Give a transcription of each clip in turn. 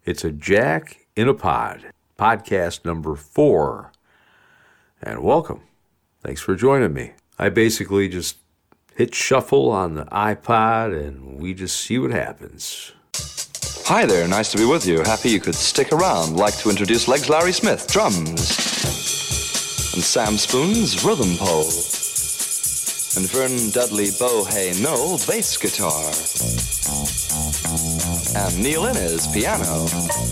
It's a Jack in a Pod, podcast number 4. And welcome. Thanks for joining me. I basically just hit shuffle on the iPod and we just see what happens. Hi there, nice to be with you. Happy you could stick around. Like to introduce Legs Larry Smith, drums. And Sam Spoon's rhythm pole. And Vern Dudley Bohay Knoll, bass guitar. And Neil Innes, piano.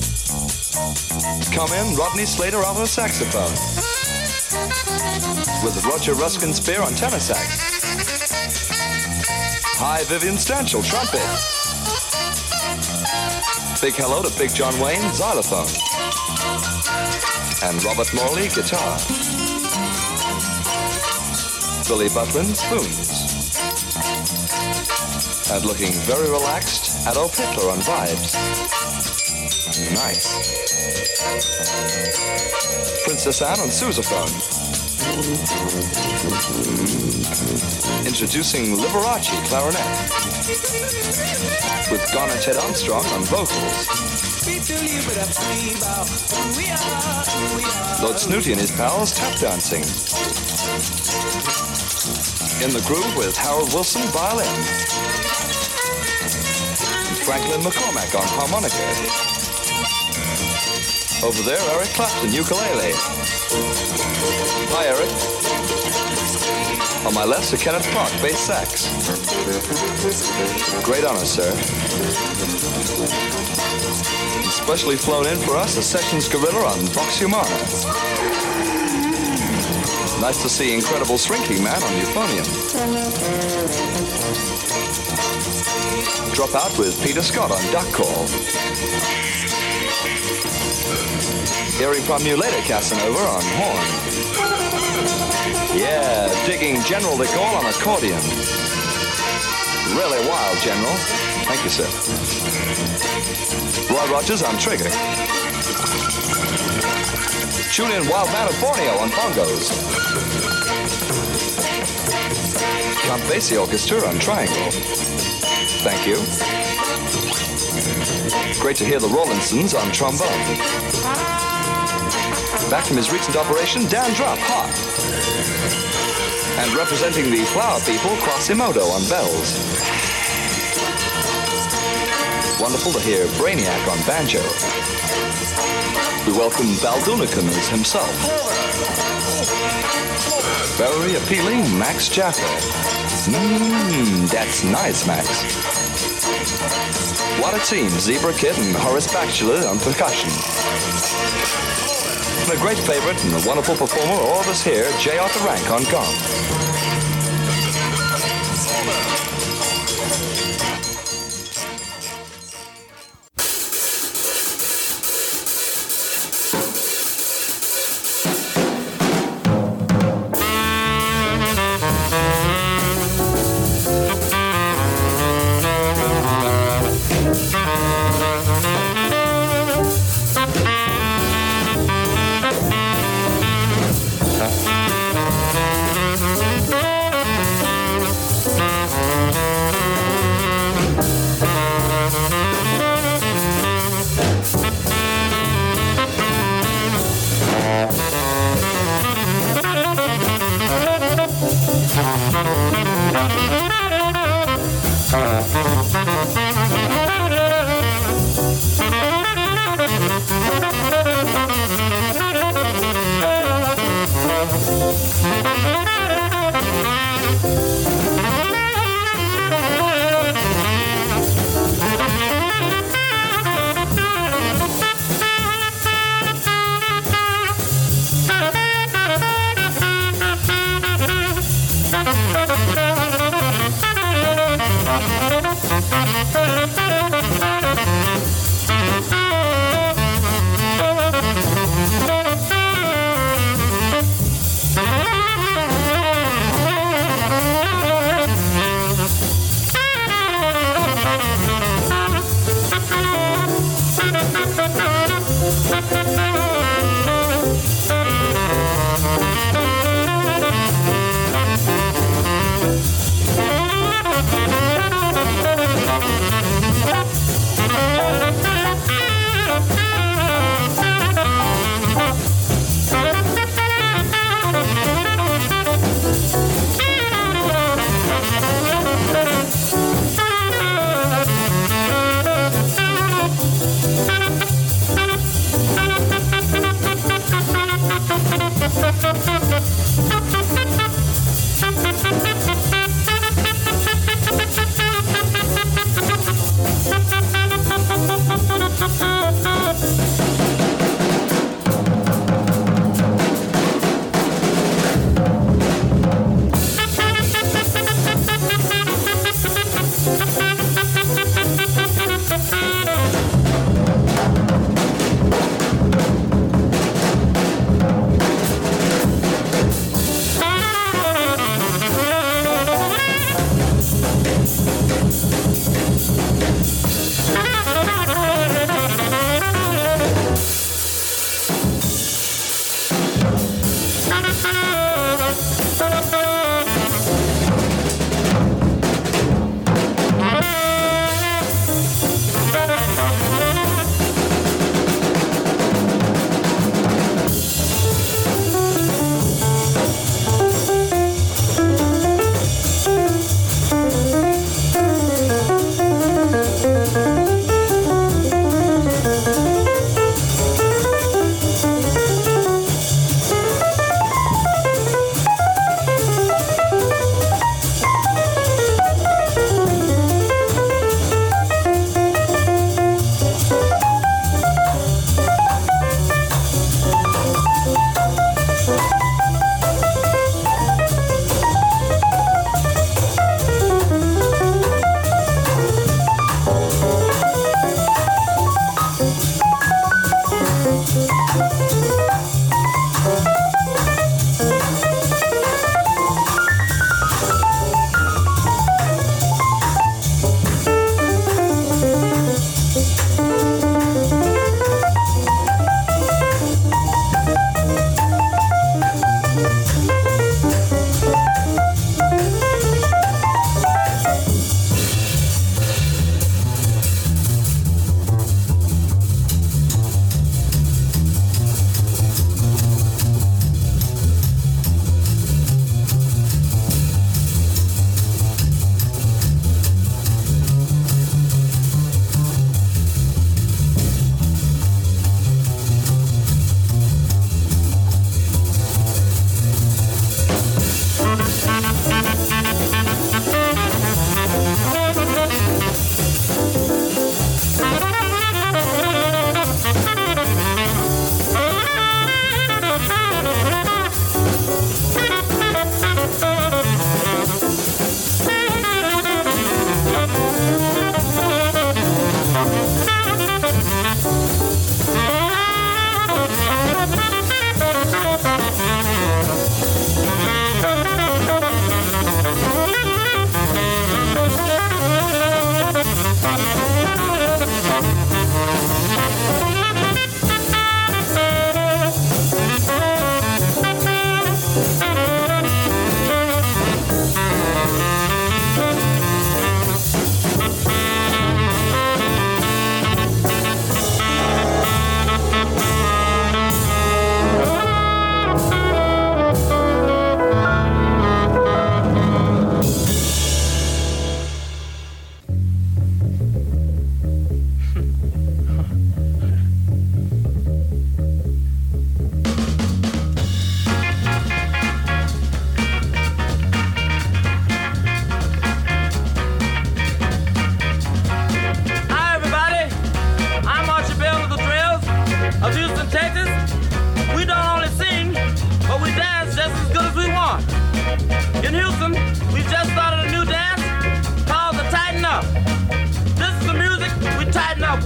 Come in, Rodney Slater on the saxophone. With Roger Ruskin Spear on tenor sax. Hi, Vivian Stanchel, trumpet. Big hello to Big John Wayne, xylophone. And Robert Morley, guitar. Billy Butlin, spoons. And looking very relaxed, Adolf Hitler on vibes. Nice. Princess Anne on sousaphone. Introducing Liberace clarinet. With Garner Ted Armstrong on vocals. Lord Snooty and his pals tap dancing. In the groove with Harold Wilson violin. And Franklin McCormack on harmonica. Over there, Eric Clapton, ukulele. Hi, Eric. On my left, Sir Kenneth Clark, bass sax. Great honor, sir. Specially flown in for us, a Sessions Gorilla on Vox Humana. Nice to see Incredible Shrinking Man on euphonium. Drop out with Peter Scott on duck call. Hearing from you later, Casanova on horn. Yeah, digging General de Gaulle on accordion. Really wild, General. Thank you, sir. Roy Rogers on trigger. Tune in Wild Man of Borneo on bongos. Count Basie Orchestra on triangle. Thank you. Great to hear the Rawlinsons on trombone. Back from his recent operation, Dan Drupp, harp. And representing the Flower People, Quasimodo on bells. Wonderful to hear Brainiac on banjo. We welcome Baldunicans himself. Very appealing, Max Jaffa. That's nice, Max. What a team, Zebra Kid and Horace Batchelor on percussion. And a great favorite and a wonderful performer, all of us here, J. Arthur Rank on gong.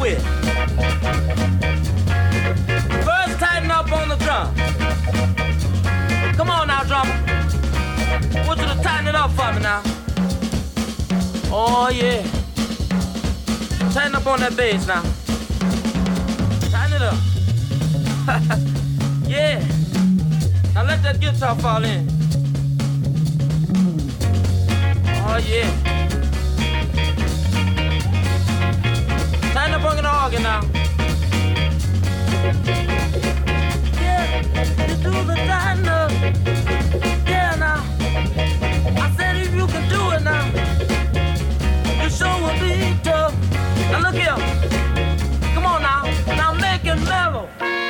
with. First, tighten up on the drum. Come on now, drummer. I want you to tighten it up for me now. Oh, yeah. Tighten up on that bass now. Tighten it up. Yeah. Now let that guitar fall in. Oh, yeah. Tighten up on the organ now. Yeah, you do the tighten up. Yeah, now. I said if you can do it now, you sure will be tough. Now look here. Come on now. Now make it mellow.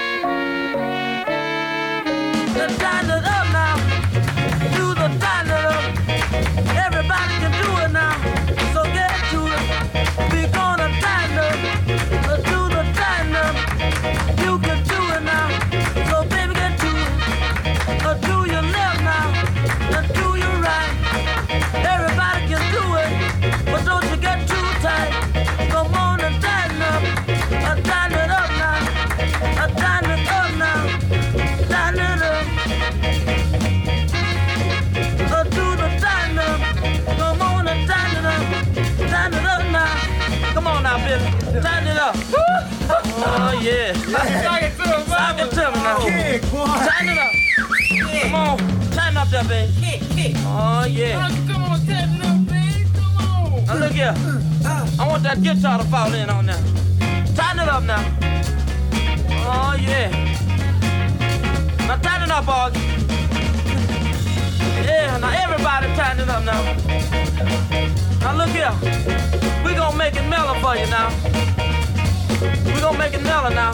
Then tighten it up now. Do the tighten it up. Everybody can do it now. So get to it. We're gonna tighten up. Do the tighten up. You can do it now. So baby get to it. Do your left now. Do your right. Everybody can do it. But don't you get too tight. Come on and tighten up. Tighten it up now. Tighten it up now. Tighten it up. Do the tighten up. Come on and tighten it up. Tighten it up now. Come on now, Billy. Tighten it up. Oh, yeah. Sock it to me, now. Tighten it up. Come on. Tighten up that, baby. Oh, yeah. Come on, tighten up, baby. Come on. Now, look here. I want that guitar to fall in on now. Tighten it up now. Oh, yeah. Now, tighten up, Augie. Yeah, now everybody tighten it up now. Now look here. We gonna make it mellow for you now. We gonna make it mellow now.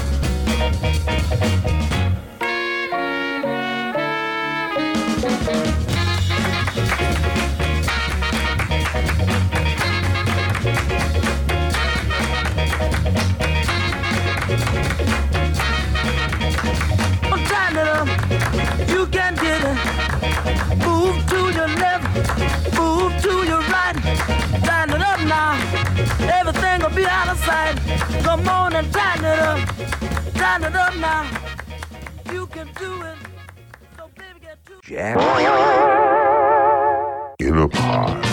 Tighten it up. You can get it. Move to your left, move to your right. Tighten it up now. Everything will be out of sight. Come on and tighten it up. Tighten it up now. You can do it. So baby get to Jack in a Pod.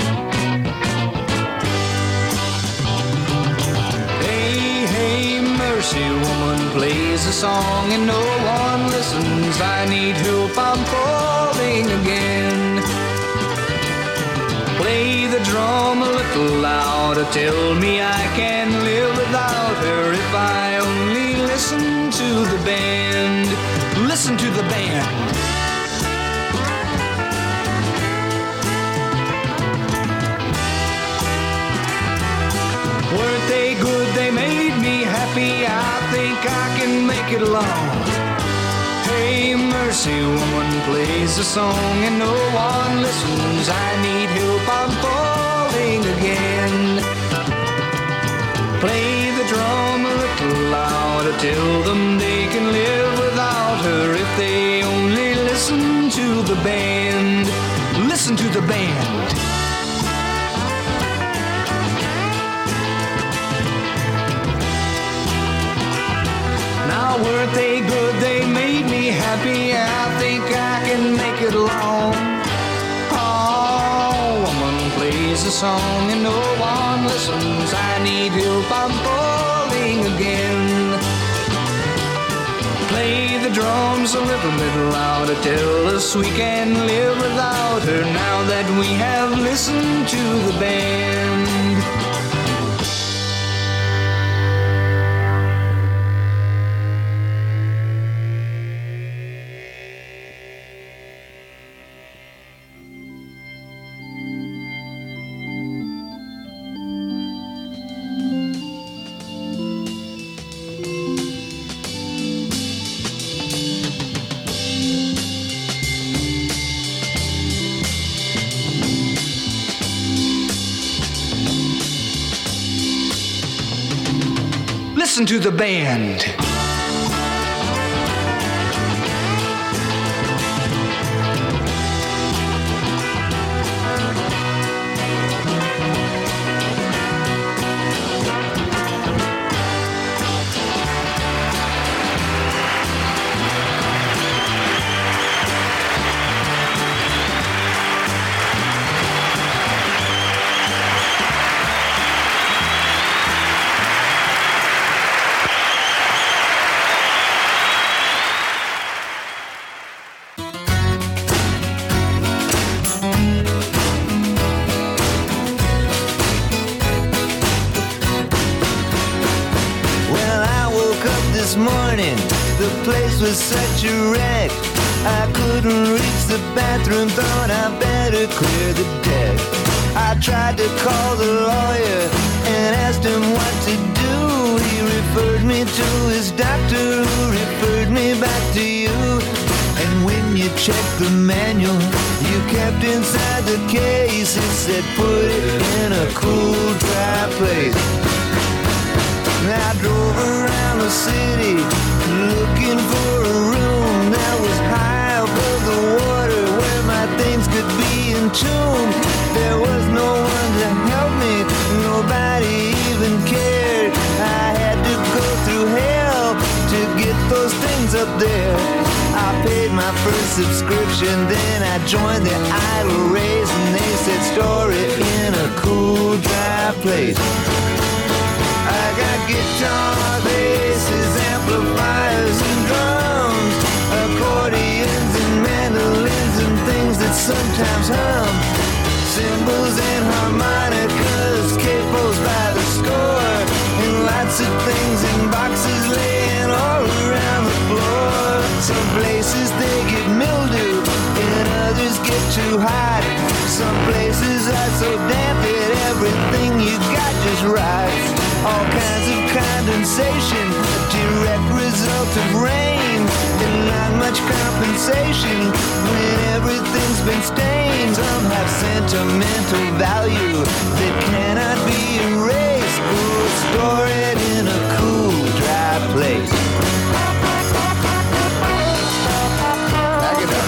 Hey, hey, mercy, woman plays a song and no one listens. I need help, I'm falling again. Play the drum a little louder, tell me I can live without her if I only listen to the band. Listen to the band. Weren't they good? They made me happy. I think I can make it alone. Hey, mercy, woman plays a song and no one listens. I need help, I'm falling again. Play the drum a little louder, tell them they can live without her if they only listen to the band. Listen to the band. Now weren't they good? They made me happy. I think I can make it alone. Oh, woman plays a song and no one listens. I need help, I'm falling again. Play the drums a little bit louder, tell us we can live without her now that we have listened to the band. Listen to the band. this morning. The place was such a wreck. I couldn't reach the bathroom, thought I better clear the deck. I tried to call the lawyer and asked him what to do. He referred me to his doctor, who referred me back to you. And when you checked the manual you kept inside the case, it said put it in a cool, dry place. I drove around the city looking for a room that was high above the water where my things could be entombed. There was no one to help me, nobody even cared. I had to go through hell to get those things up there. I paid my first subscription, then I joined the Idle Race, and they said store it in a cool, dry place. I got guitars, basses, amplifiers and drums, accordions and mandolins and things that sometimes hum, cymbals and harmonicas, capos by the score, and lots of things in boxes laying all around the floor. Some places they get mildew and others get too hot. Some places are so damp that everything you got just rots. All kinds of condensation, a direct result of rain, and not much compensation when everything's been stained. Some have sentimental value that cannot be erased. We'll store it in a cool, dry place. Back it up.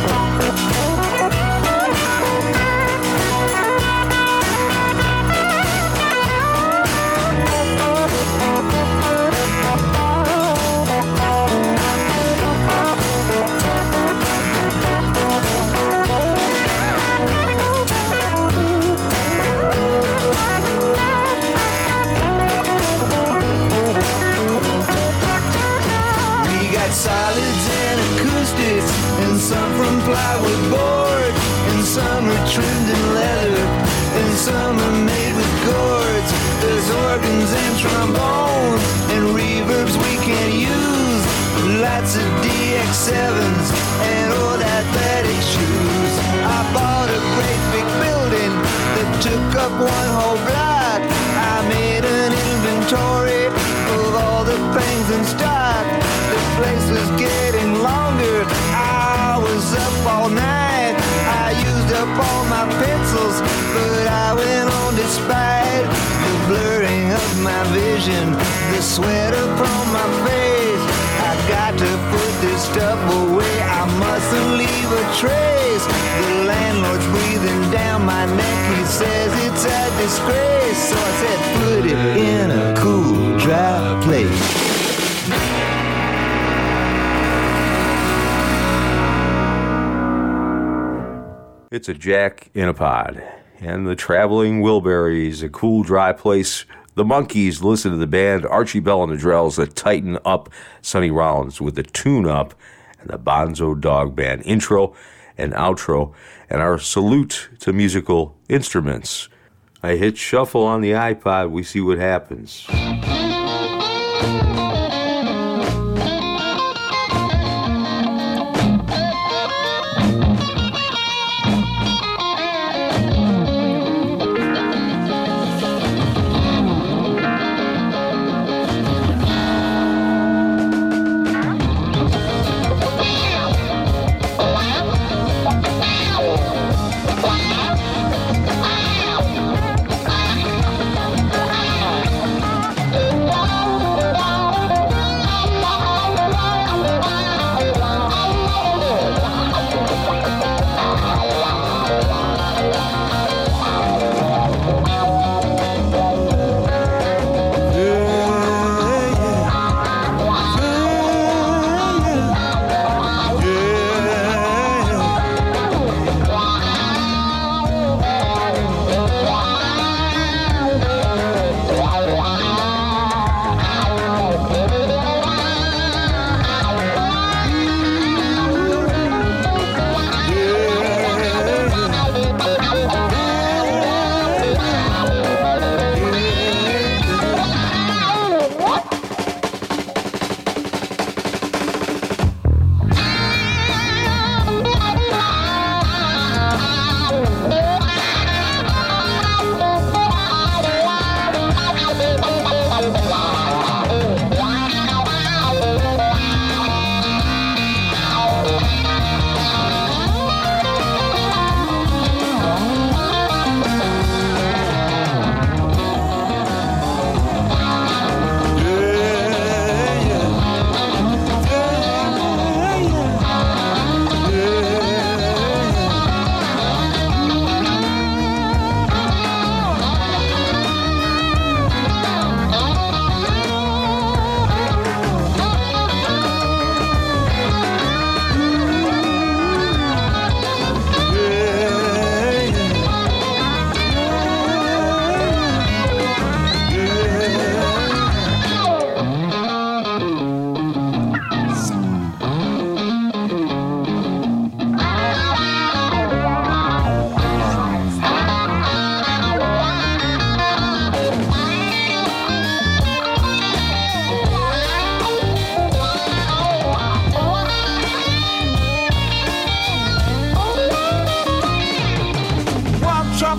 Solids and acoustics, and some from plywood board, and some are trimmed in leather, and some are made with gourds. There's organs and trombones and reverbs we can't use, lots of DX7s and old athletic shoes. I bought a great big building that took up one whole block. I made an inventory of all the things in stock. The place was getting longer, I was up all night. I used up all my pencils, but I went on despite the blurring of my vision, the sweat upon my face. I got to put this stuff away, I mustn't leave a trace. The landlord's breathing down my neck, he says it's a disgrace. So I said put it in a cool, dry place. It's a Jack in a Pod, and the Traveling Wilburys, a cool, dry place. The Monkees, listen to the band, Archie Bell and the Drells, that tighten up Sonny Rollins with the tune-up, and the Bonzo Dog Band intro and outro, and our salute to musical instruments. I hit shuffle on the iPod, we see what happens.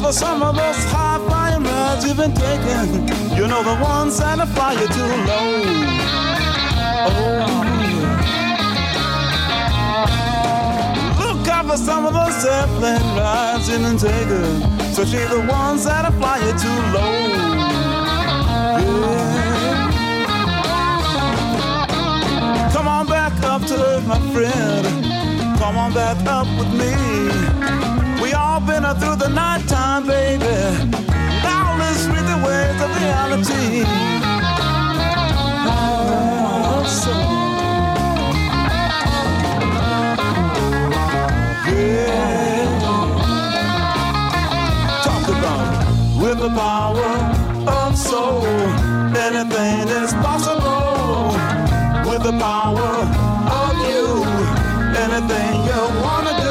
cover some of those high-flying rides you've been taking. You know the ones that fly you too low. Oh. Look out for some of those airplane rides you've been taking, especially the ones that fly you too low. Yeah. Come on back up to earth, my friend. Come on back up with me. We all been through the nighttime, baby. Now let's read the waves of reality. Oh, so. Yeah. Talk about with the power of soul, anything is possible. With the power of you, anything you wanna do.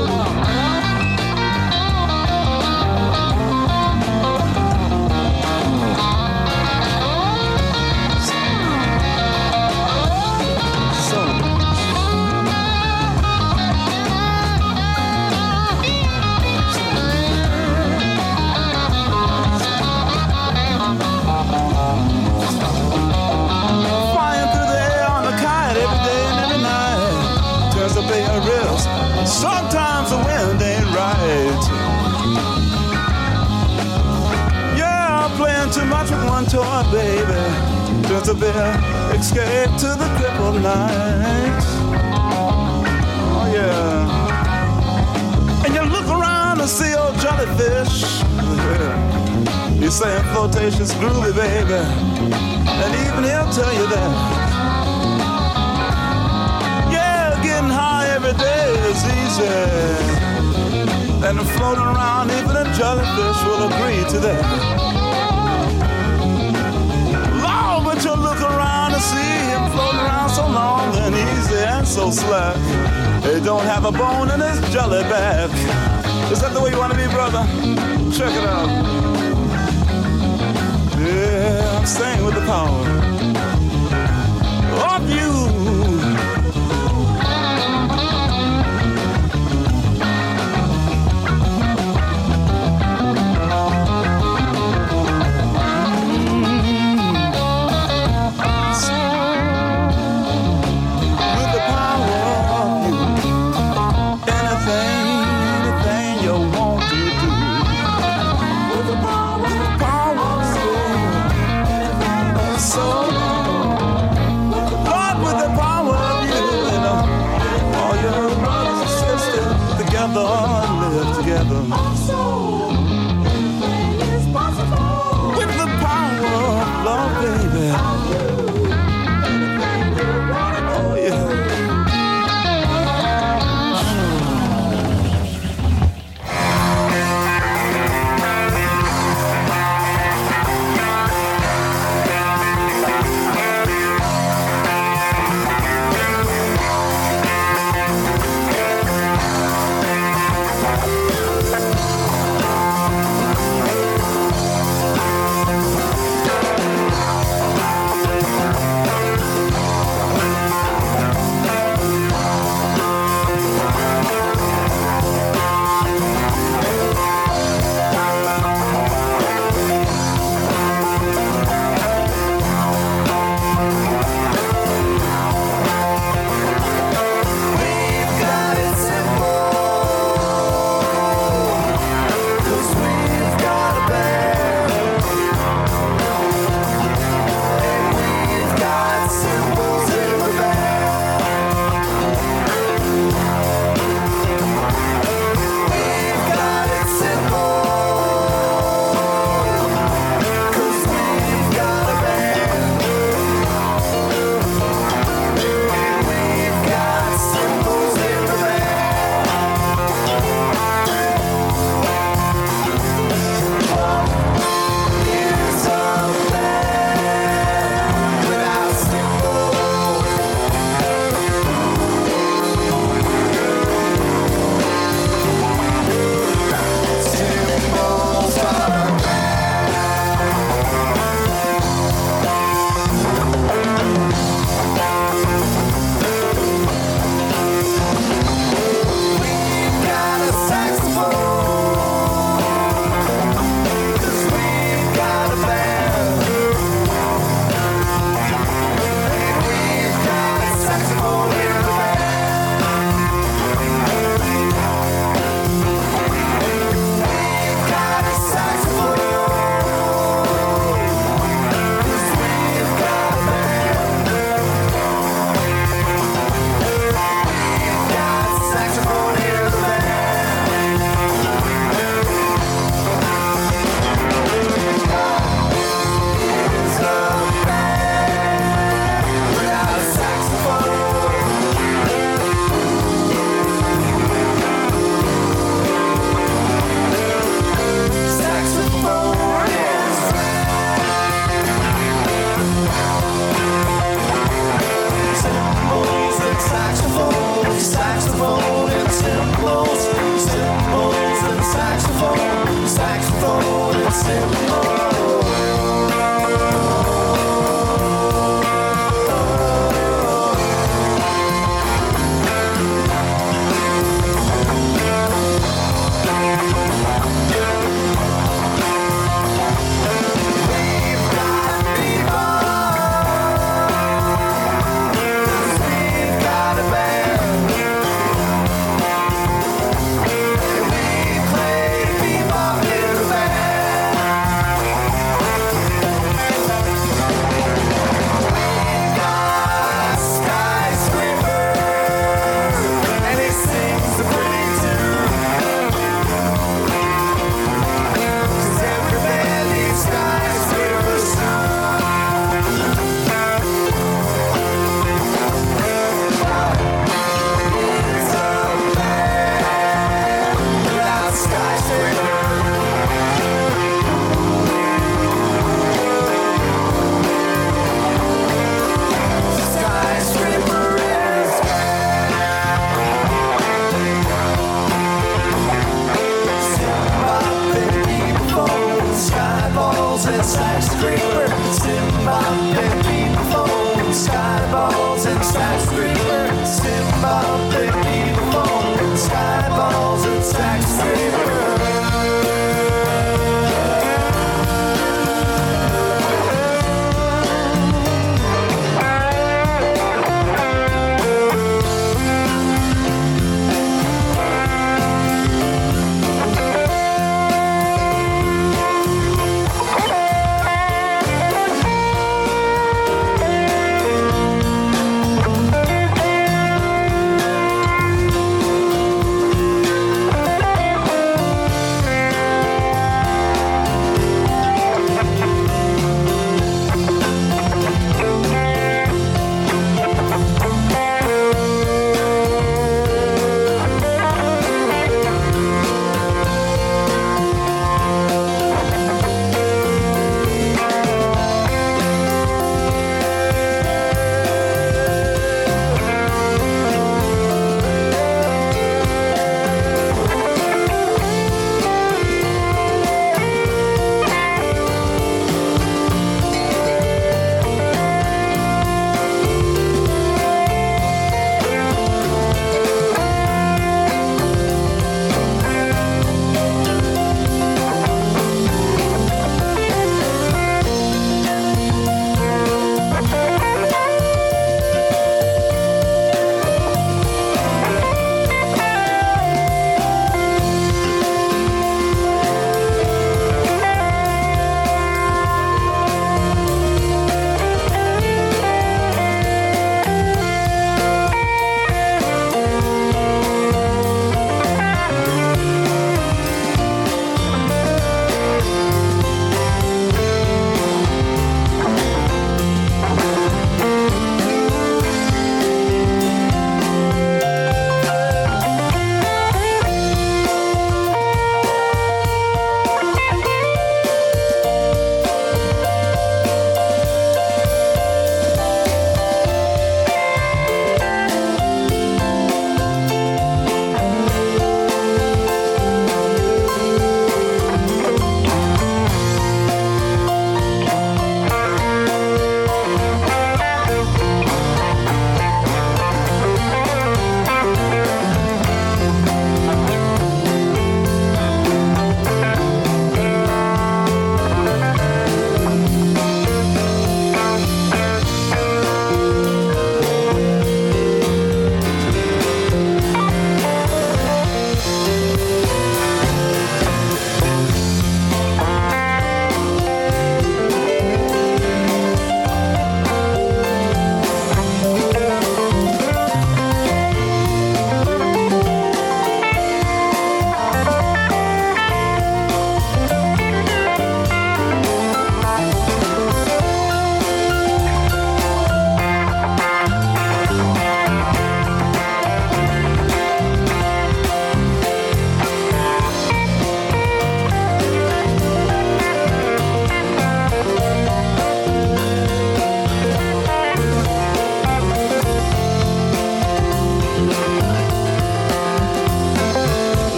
Sometimes the wind ain't right. Yeah, playing too much with one toy, baby. Just a bit escape to the crippled night. Oh yeah. And you look around and see old jellyfish. He's saying flirtatious groovy, baby. And even he'll tell you that. Getting high every day is easy, and floating around, even a jellyfish will agree to that. Long, but you look around and see him floating around so long and easy and so slack. He don't have a bone in his jelly back. Is that the way you want to be, brother? Check it out. Yeah, I'm staying with the power of you. So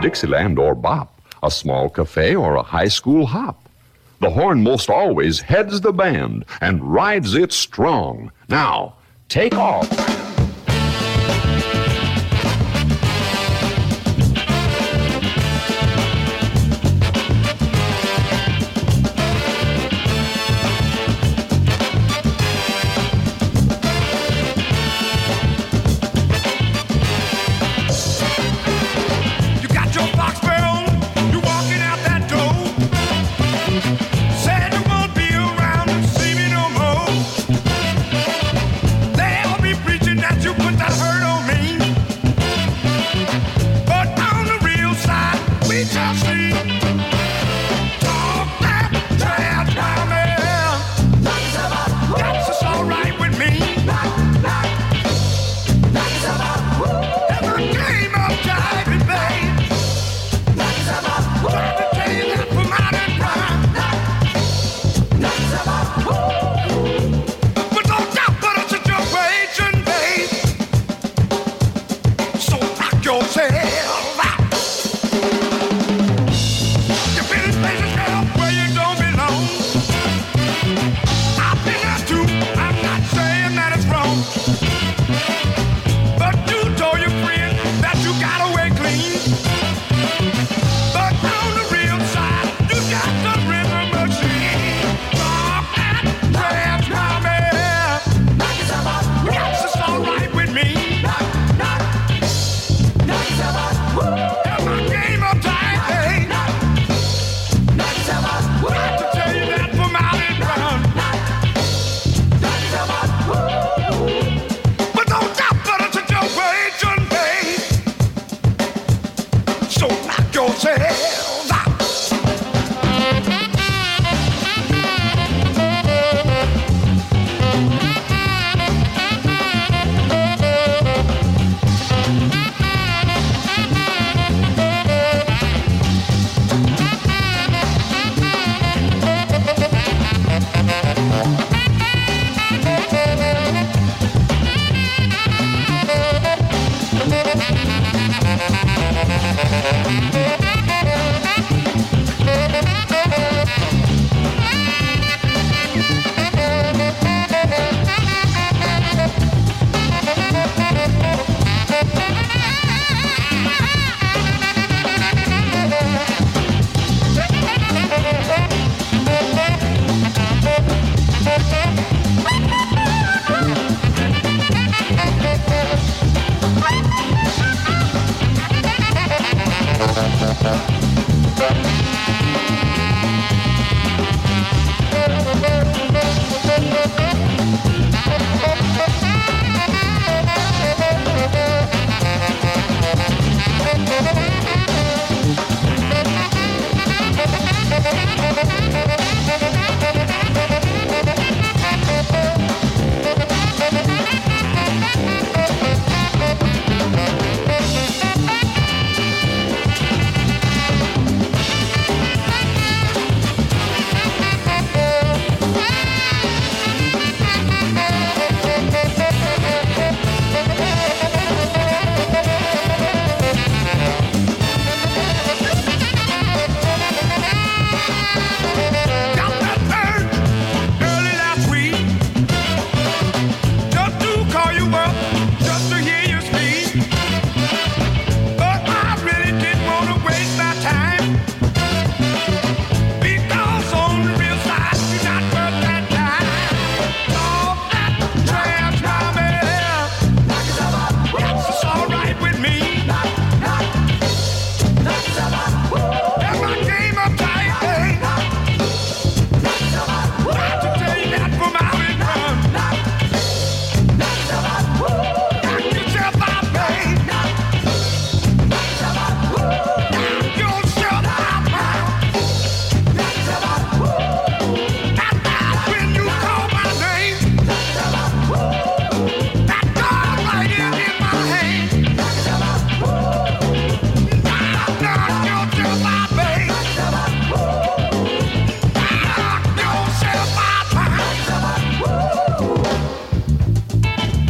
Dixieland or bop, a small cafe or a high school hop. The horn most always heads the band and rides it strong. Now, take off.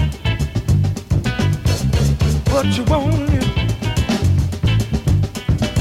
what you want.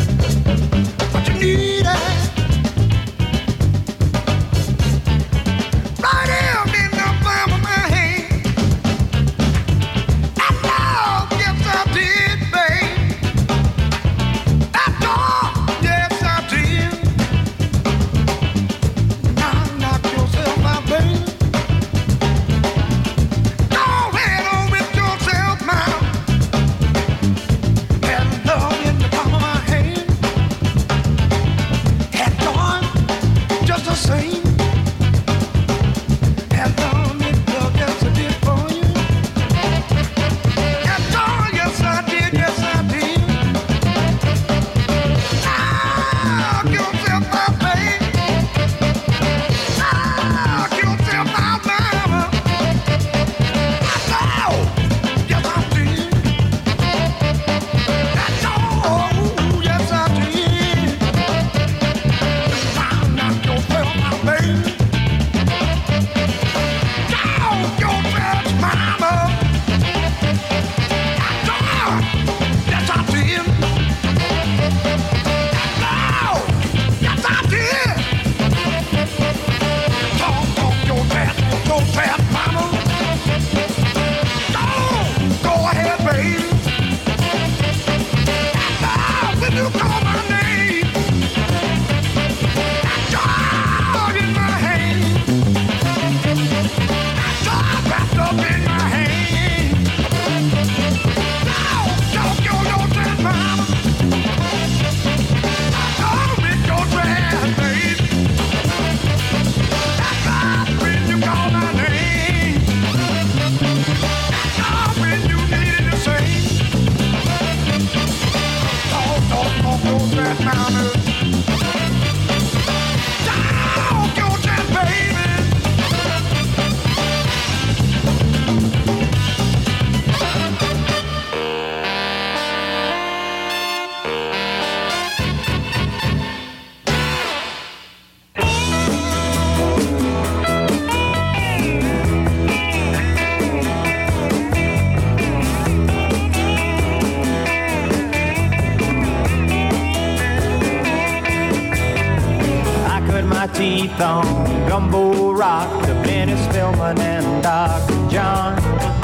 Marathon, Gumbo Rock, to Benny Spillman and Dr. John.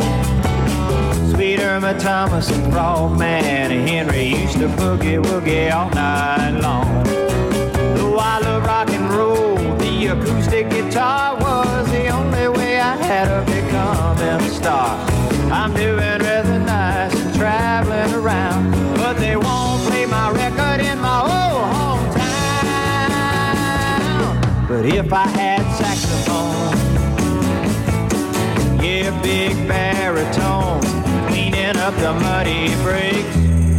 Sweet Irma Thomas and Frogman and Henry used to boogie-woogie all night long. Though I love rock and roll, the acoustic guitar was the only way I had of becoming a star. I'm doing rather nice and traveling around, but they won't play my record in my old hometown. But if I had saxophone, yeah, big baritone, cleaning up the muddy breaks.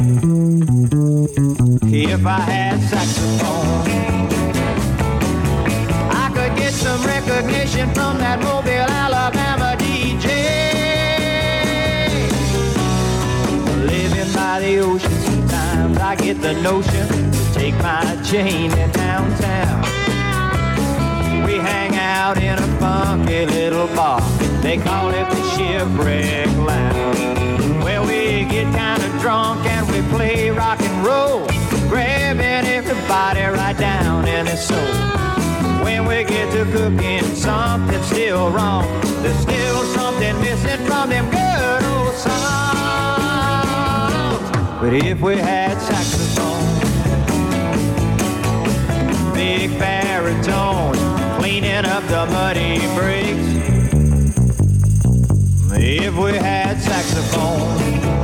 If I had saxophone, I could get some recognition from that Mobile, Alabama DJ. Living by the ocean, sometimes I get the notion to take my Jane to downtown. We hang out in a funky little bar, they call it the Shipwreck Lounge. Well, we get kind of drunk and we play rock and roll, grabbing everybody right down in their soul. When we get to cooking, something's still wrong. There's still something missing from them good old songs. But if we had saxophone, big baritone, cleaning up the muddy breaks. If we had saxophone,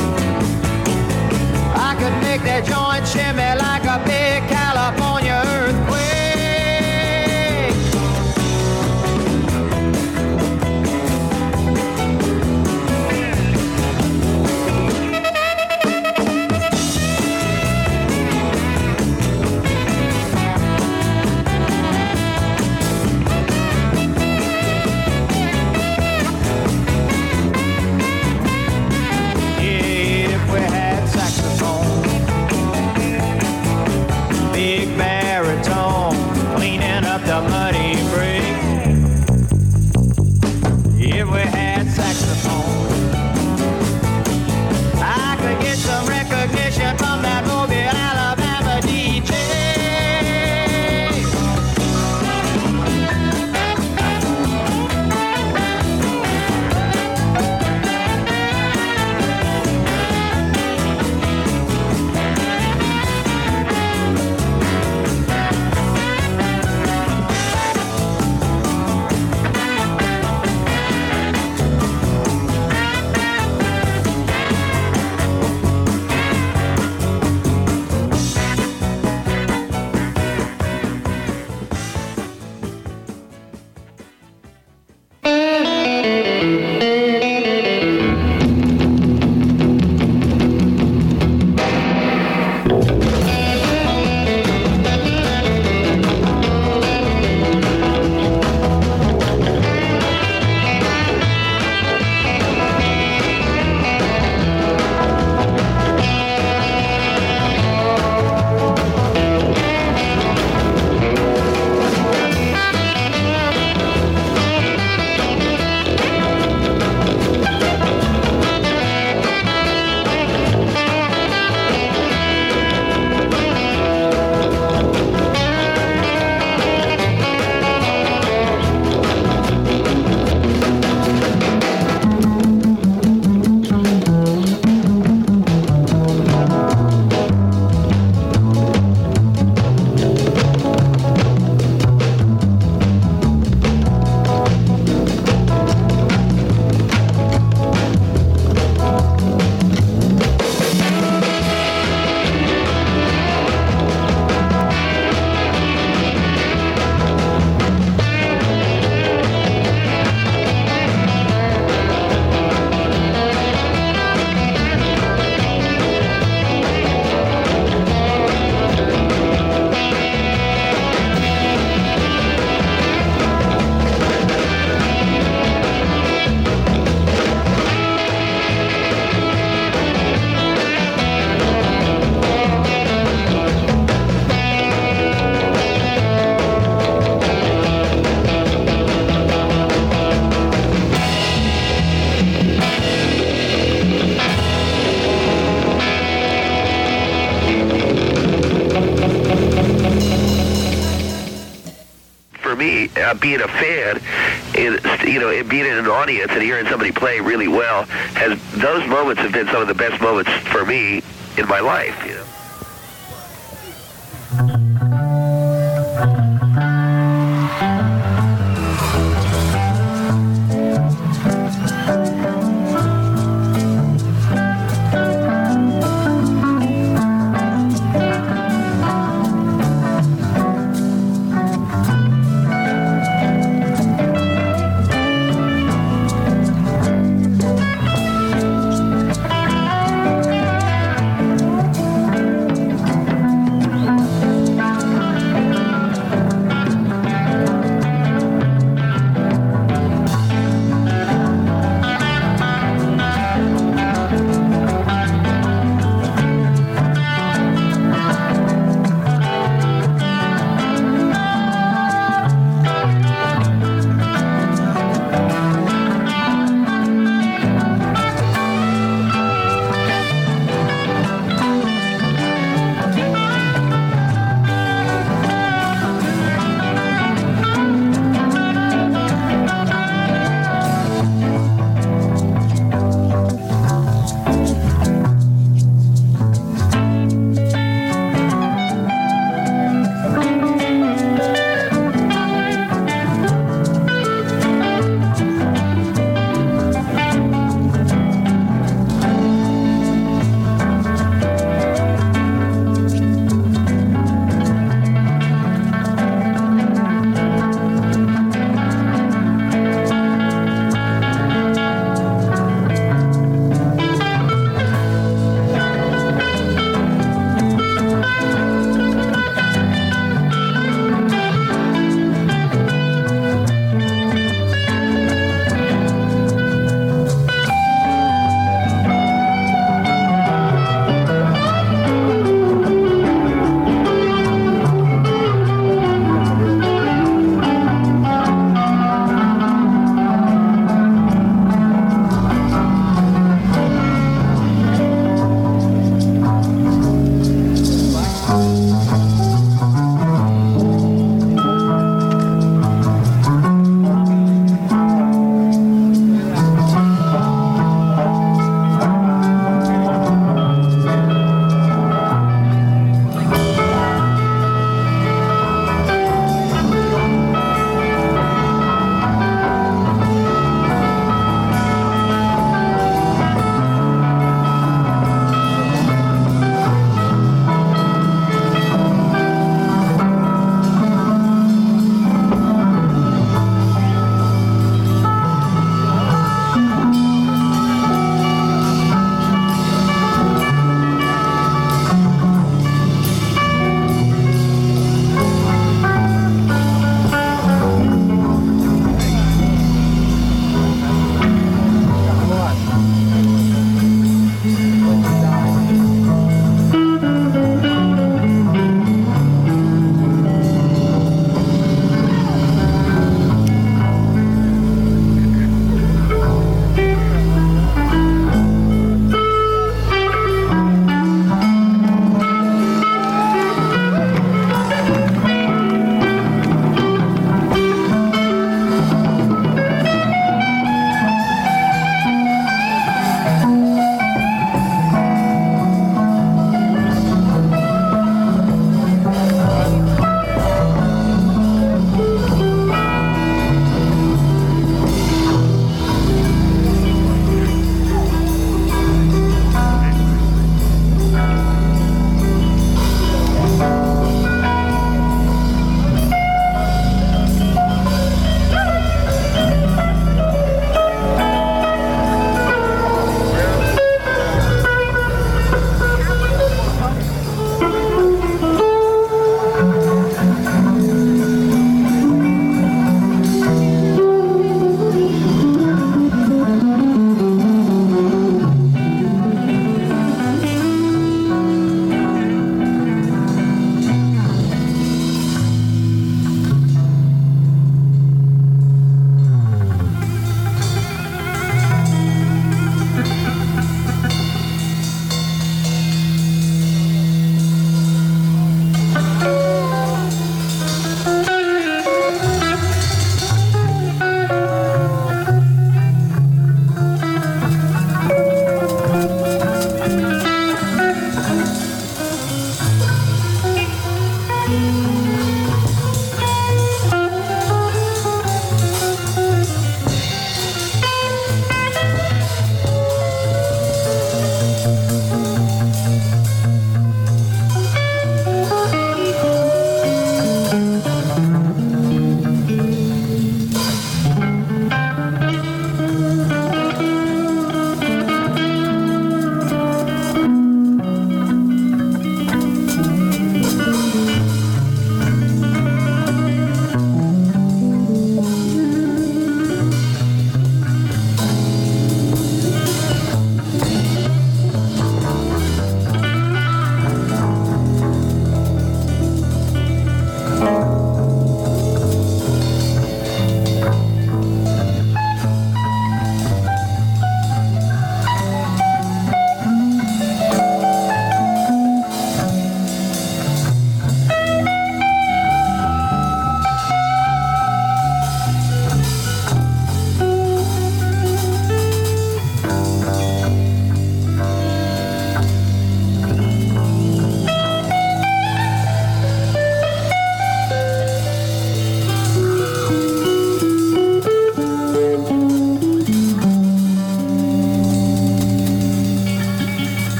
I could make that joint shimmy like a big California earthquake. being a fan, and being in an audience and hearing somebody play really well, those moments have been some of the best moments for me in my life. You know.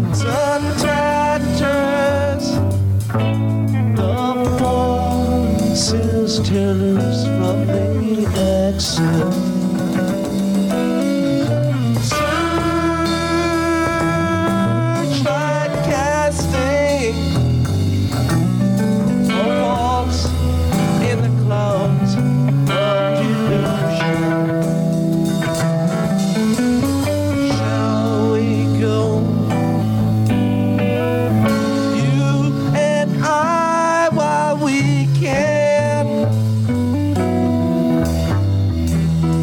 Sun tratters, the voices tell us from the exit. Searchlight casting a waltz in the clouds of illusion. Shall we go? You and I, while we can.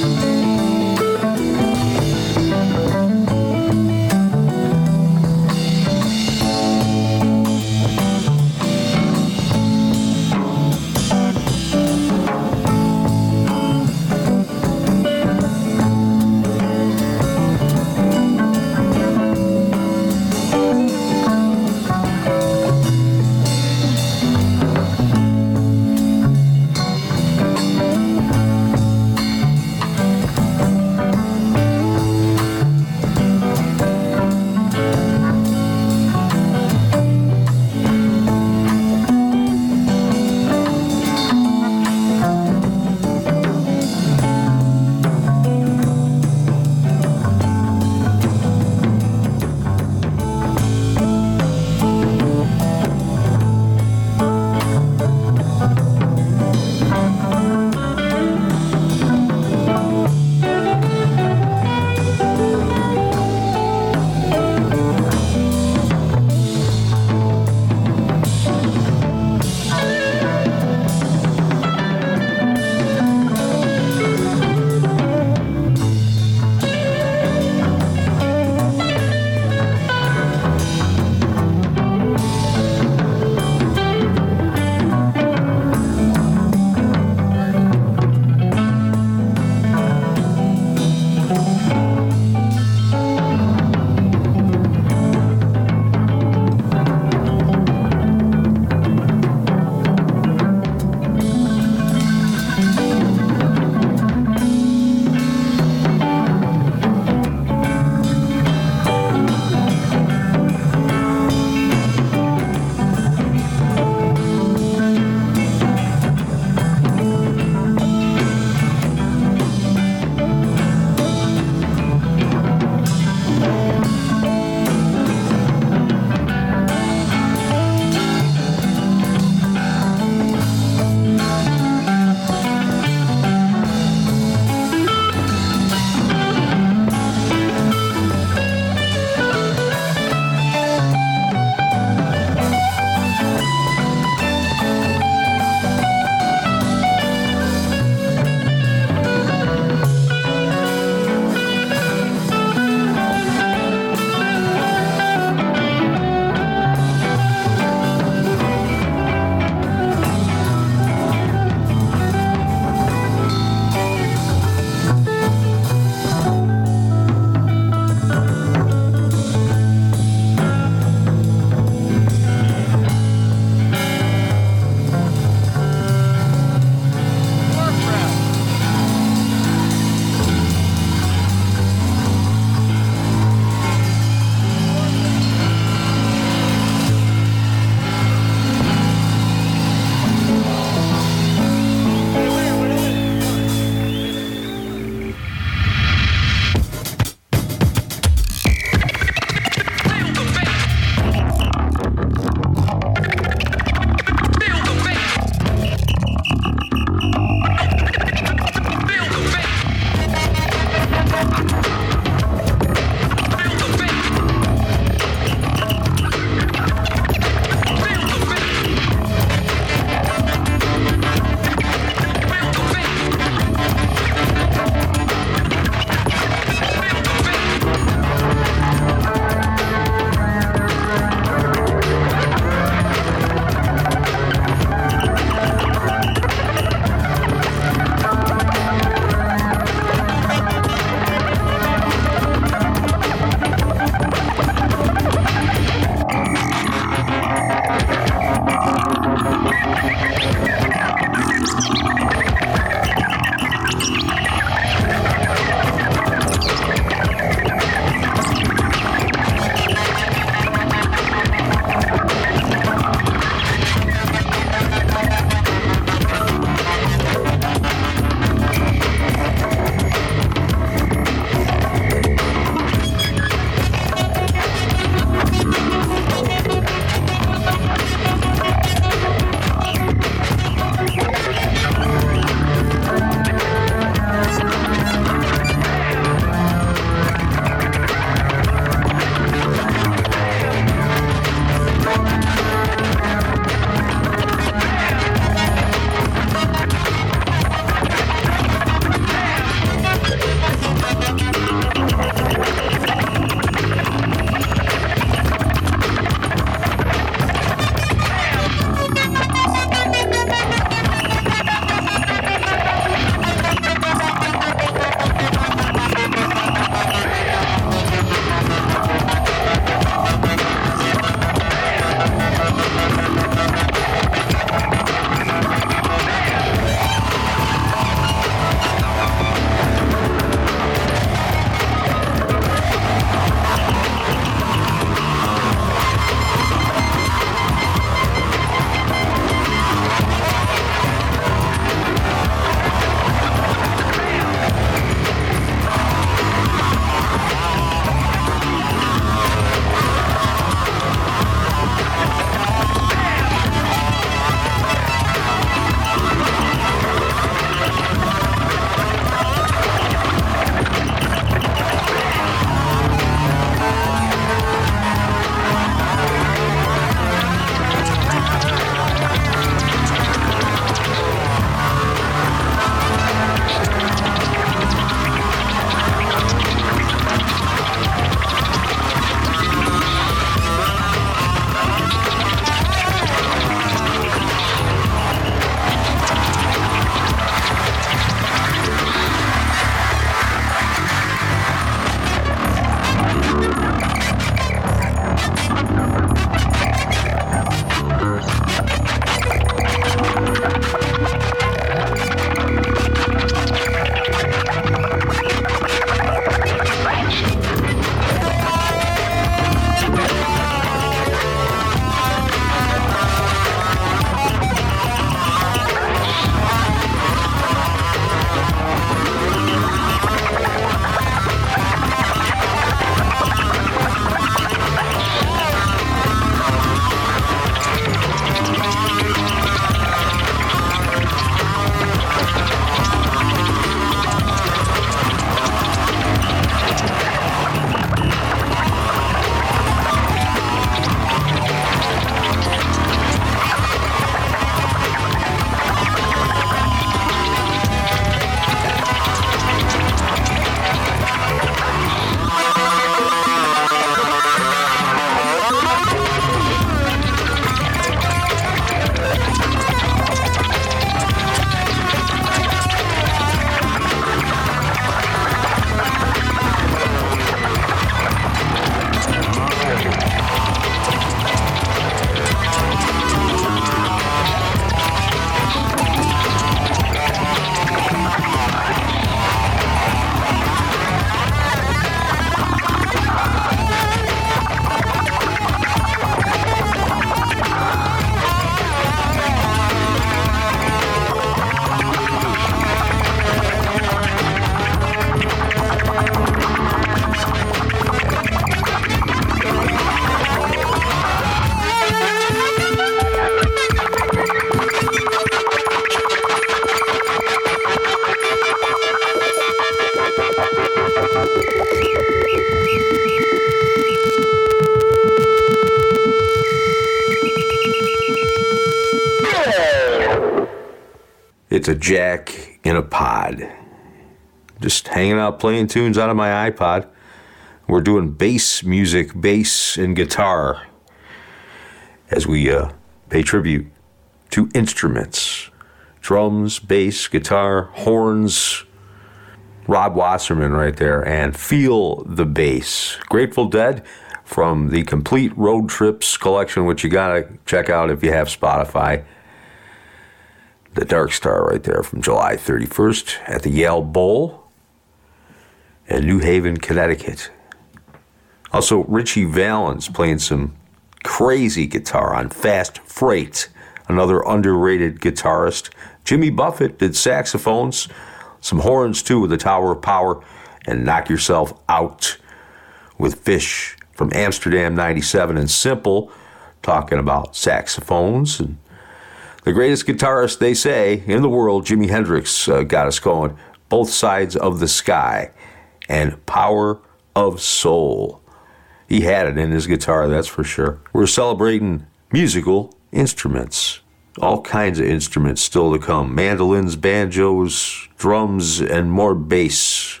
It's a jack in a pod. Just hanging out playing tunes out of my iPod. We're doing bass music, bass and guitar, as we pay tribute to instruments. Drums, bass, guitar, horns. Rob Wasserman right there, and Feel the Bass. Grateful Dead from the Complete Road Trips collection, which you gotta check out if you have Spotify. The Dark Star right there from July 31st at the Yale Bowl in New Haven, Connecticut. Also, Richie Valens playing some crazy guitar on Fast Freight, another underrated guitarist. Jimmy Buffett did saxophones, some horns too with the Tower of Power, and Knock Yourself Out with Fish from Amsterdam 97, and Simple talking about saxophones. And the greatest guitarist, they say, in the world, Jimi Hendrix, got us going. Both Sides of the Sky and Power of Soul. He had it in his guitar, that's for sure. We're celebrating musical instruments. All kinds of instruments still to come. Mandolins, banjos, drums, and more bass.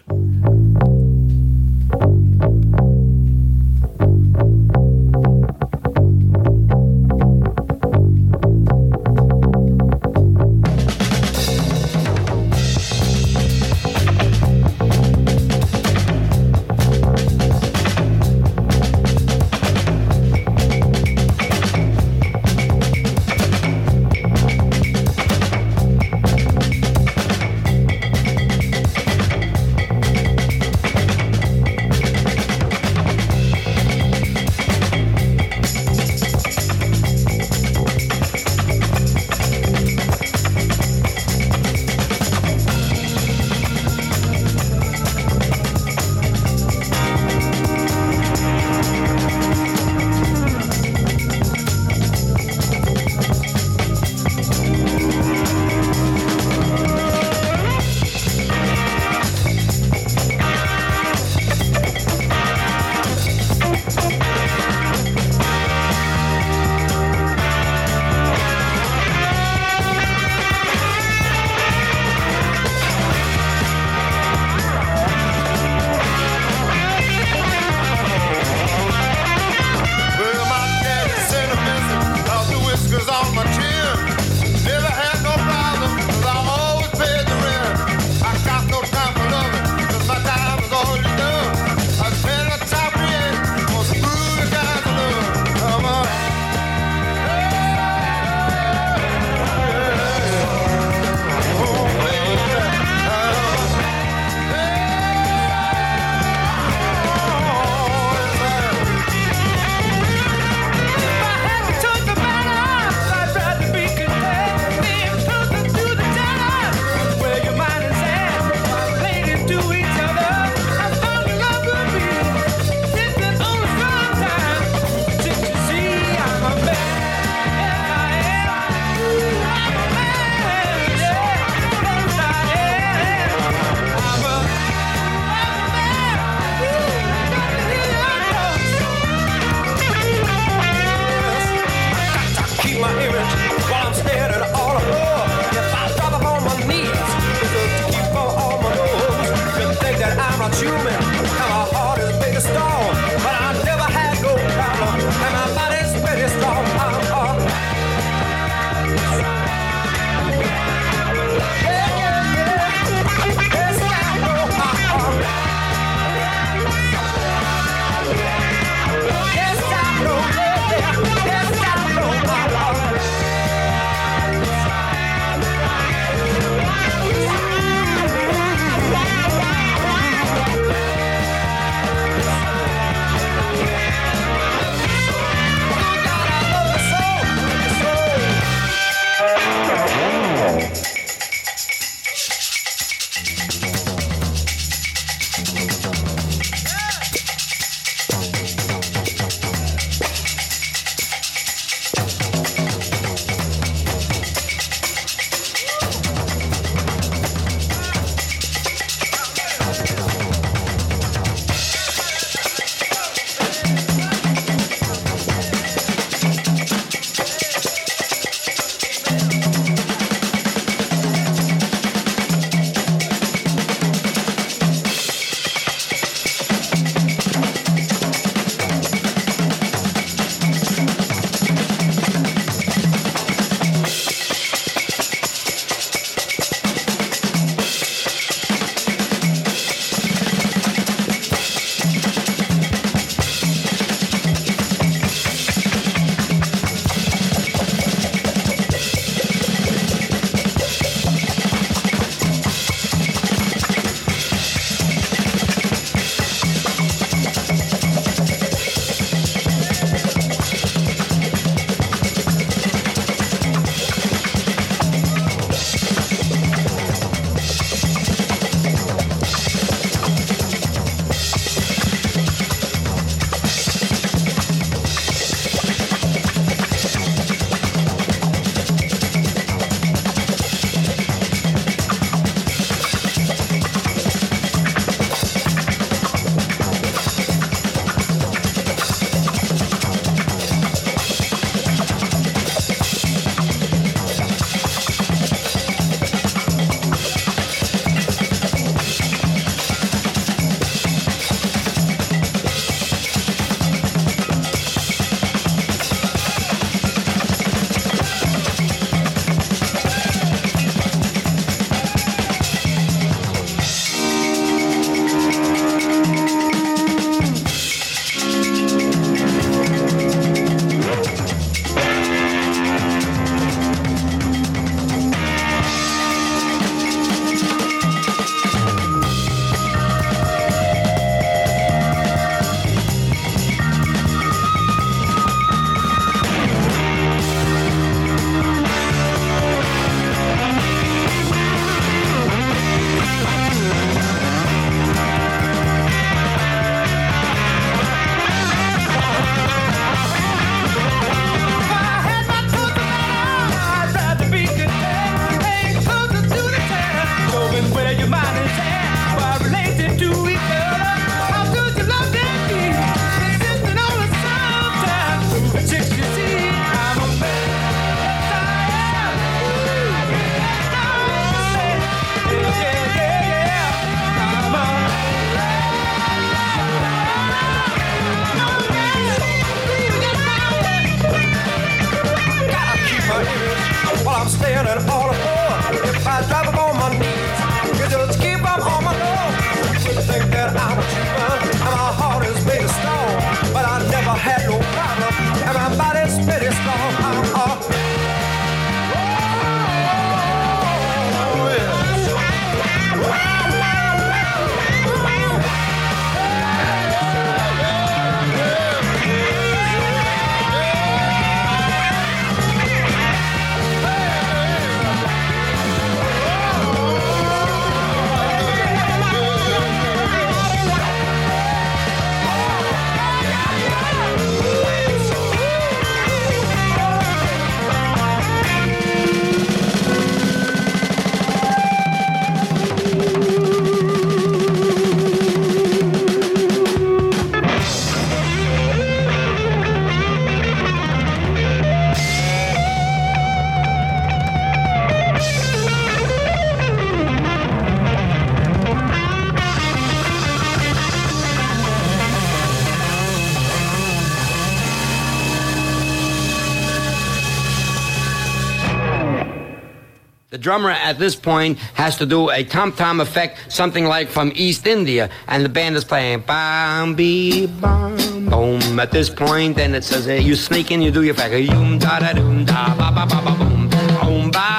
The drummer at this point has to do a tom-tom effect, something like from East India, and the band is playing bam bee bam boom at this point, and it says you sneak in, you do your effect, yum da da dum da ba ba ba ba boom boom ba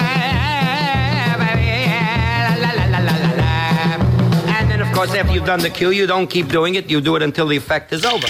la la la la la la. And then of course after you've done the cue, you don't keep doing it, you do it until the effect is over.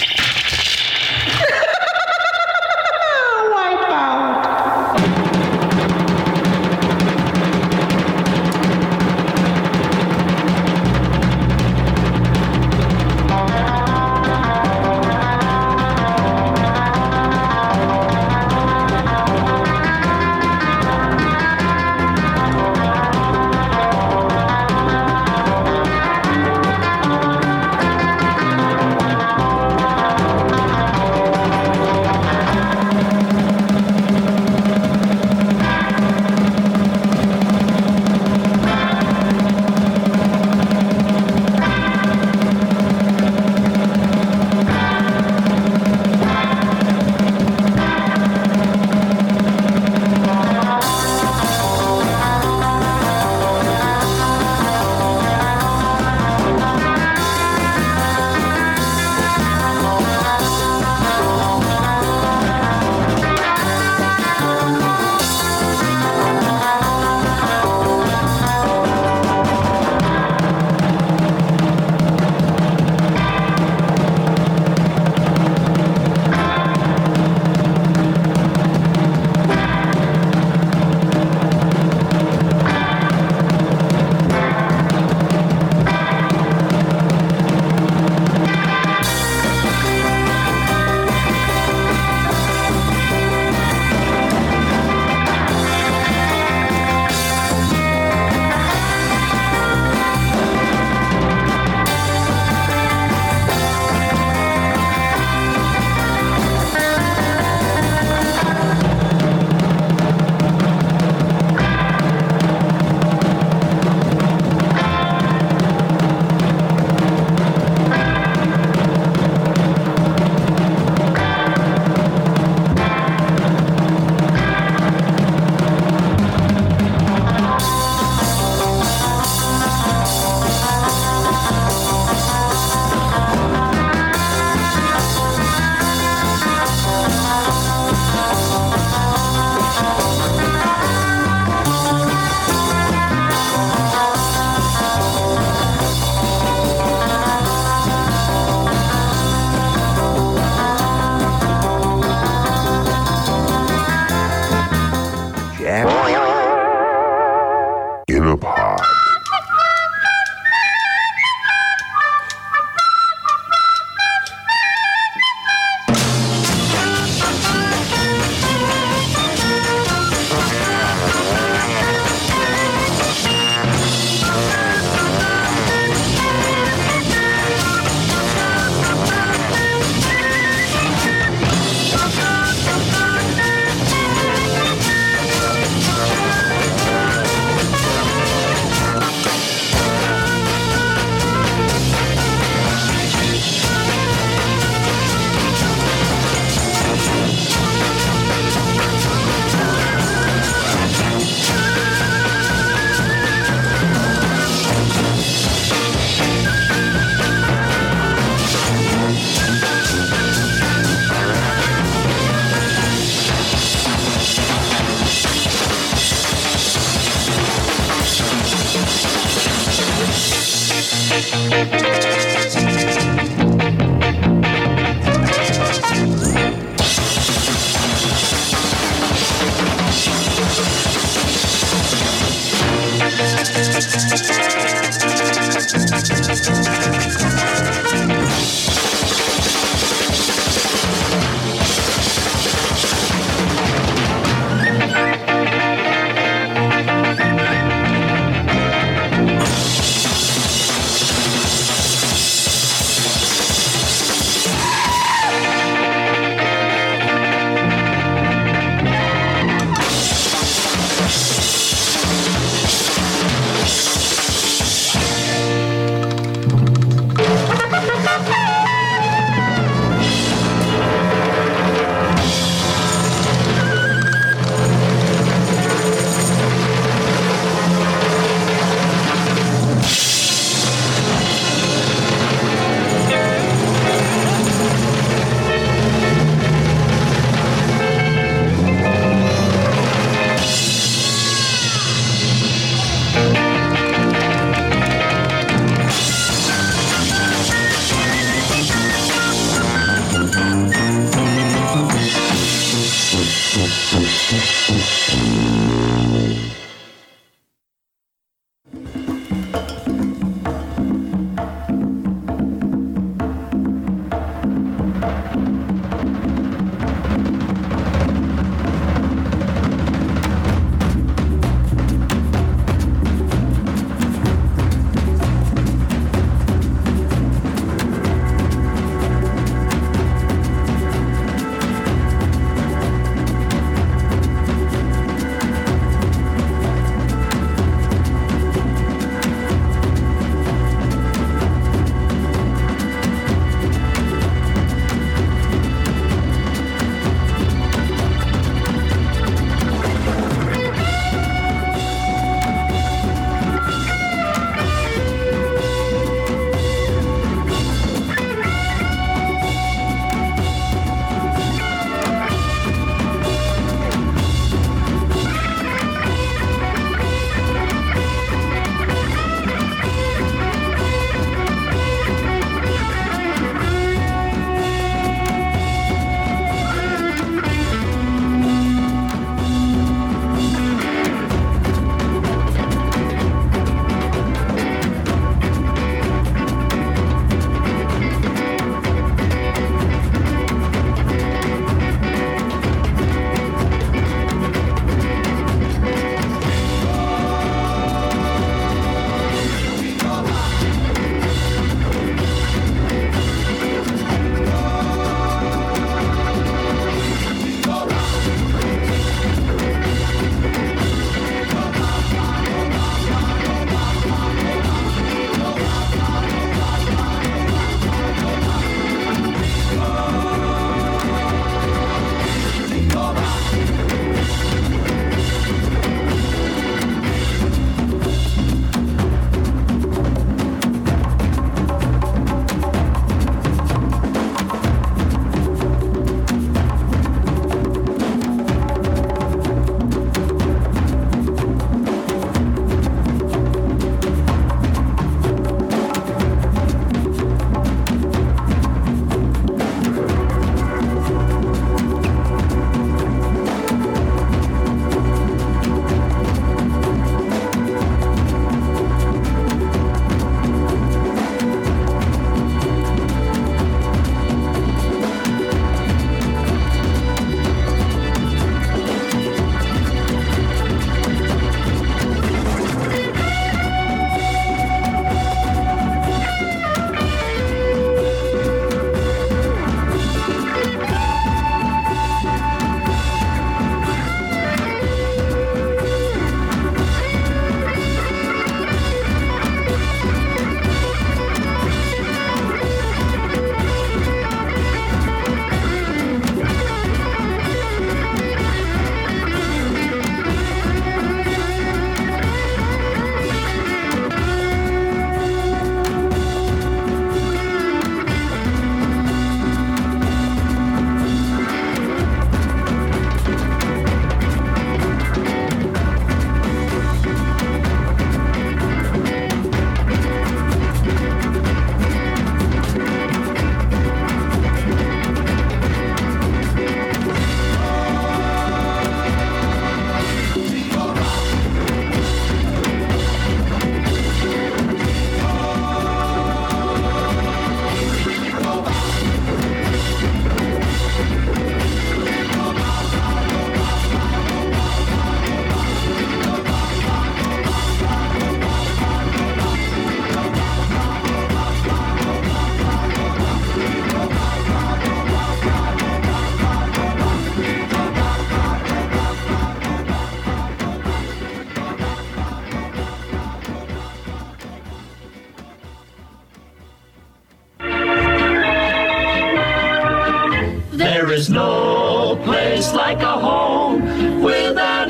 There is no place like a home with an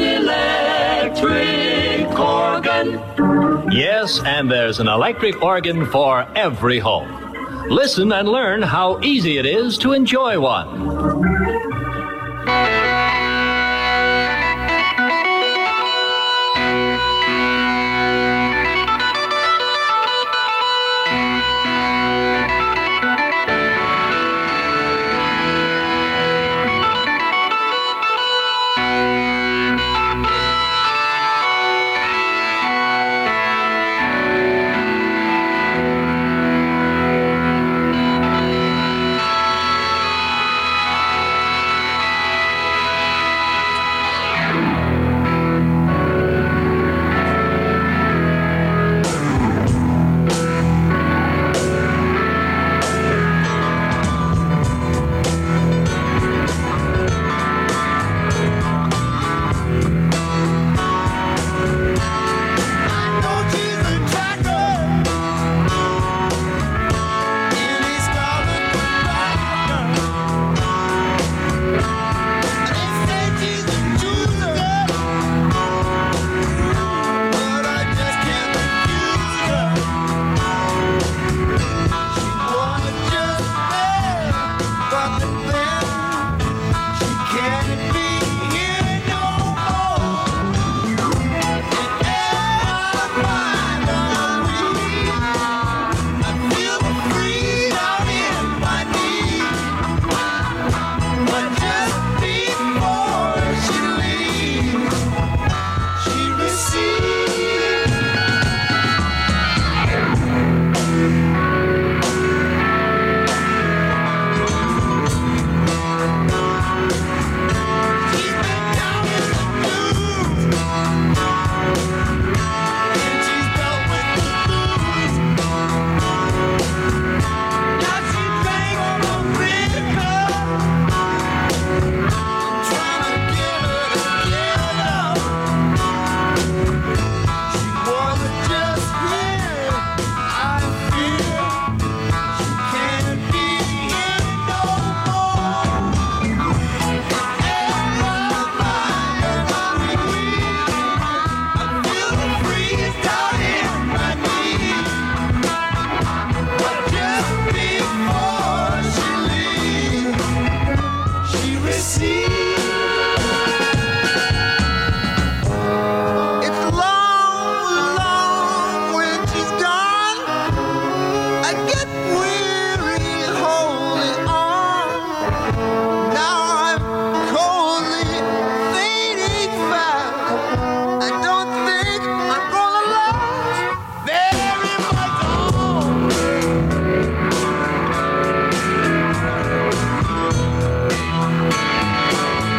electric organ. Yes, and there's an electric organ for every home. Listen and learn how easy it is to enjoy one. see. It's long, long when she's gone. I get weary holding on. Now I'm coldly fading fast. I don't think I'm gonna last very much long.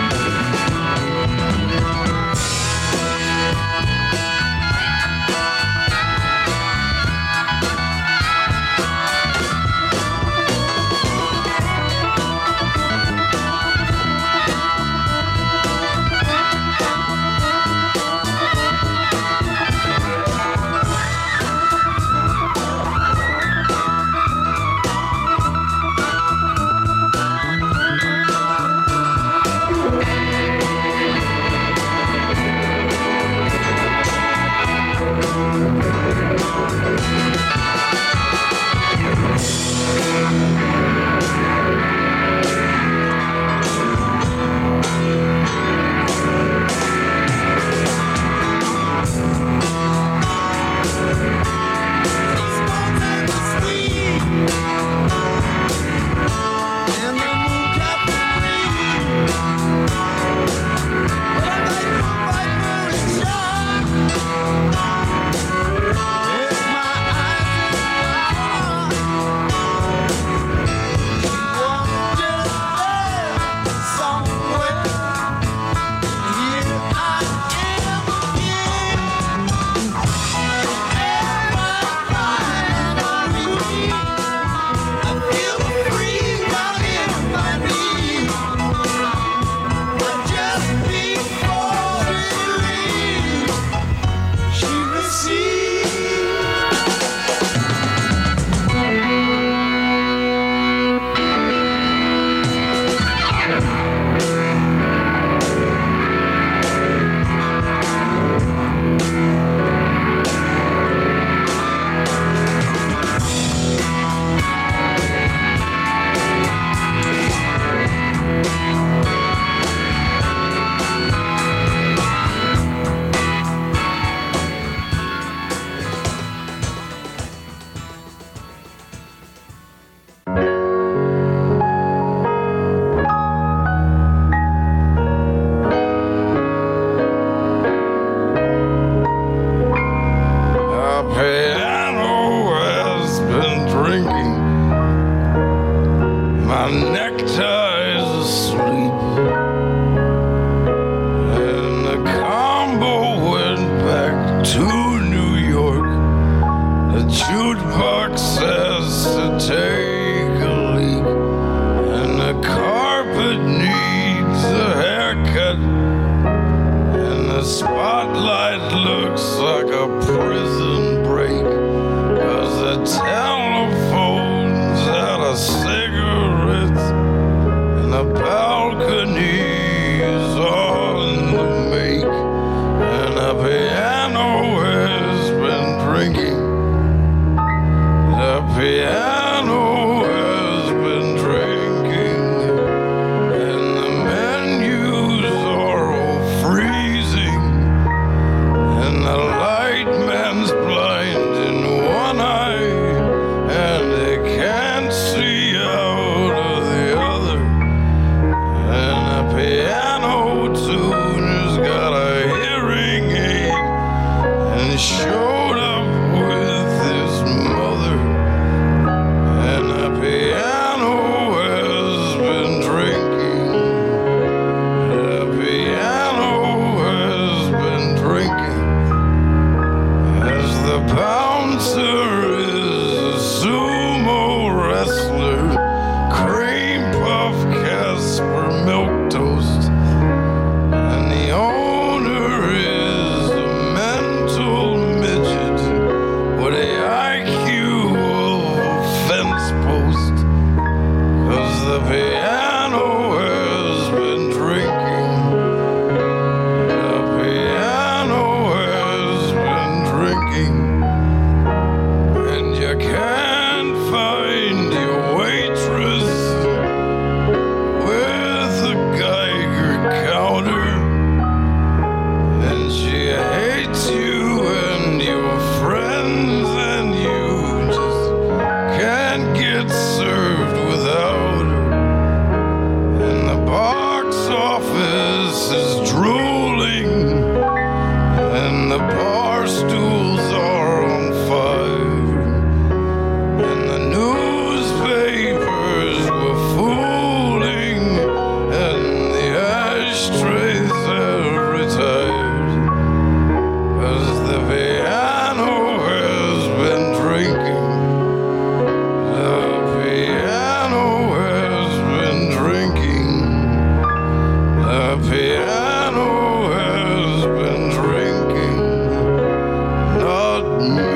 bus is drooling and the bar stools are on fire and the newspapers were fooling and the ashtrays have retired 'cause the piano has been drinking. The piano has been drinking. The piano has been drinking. Not me.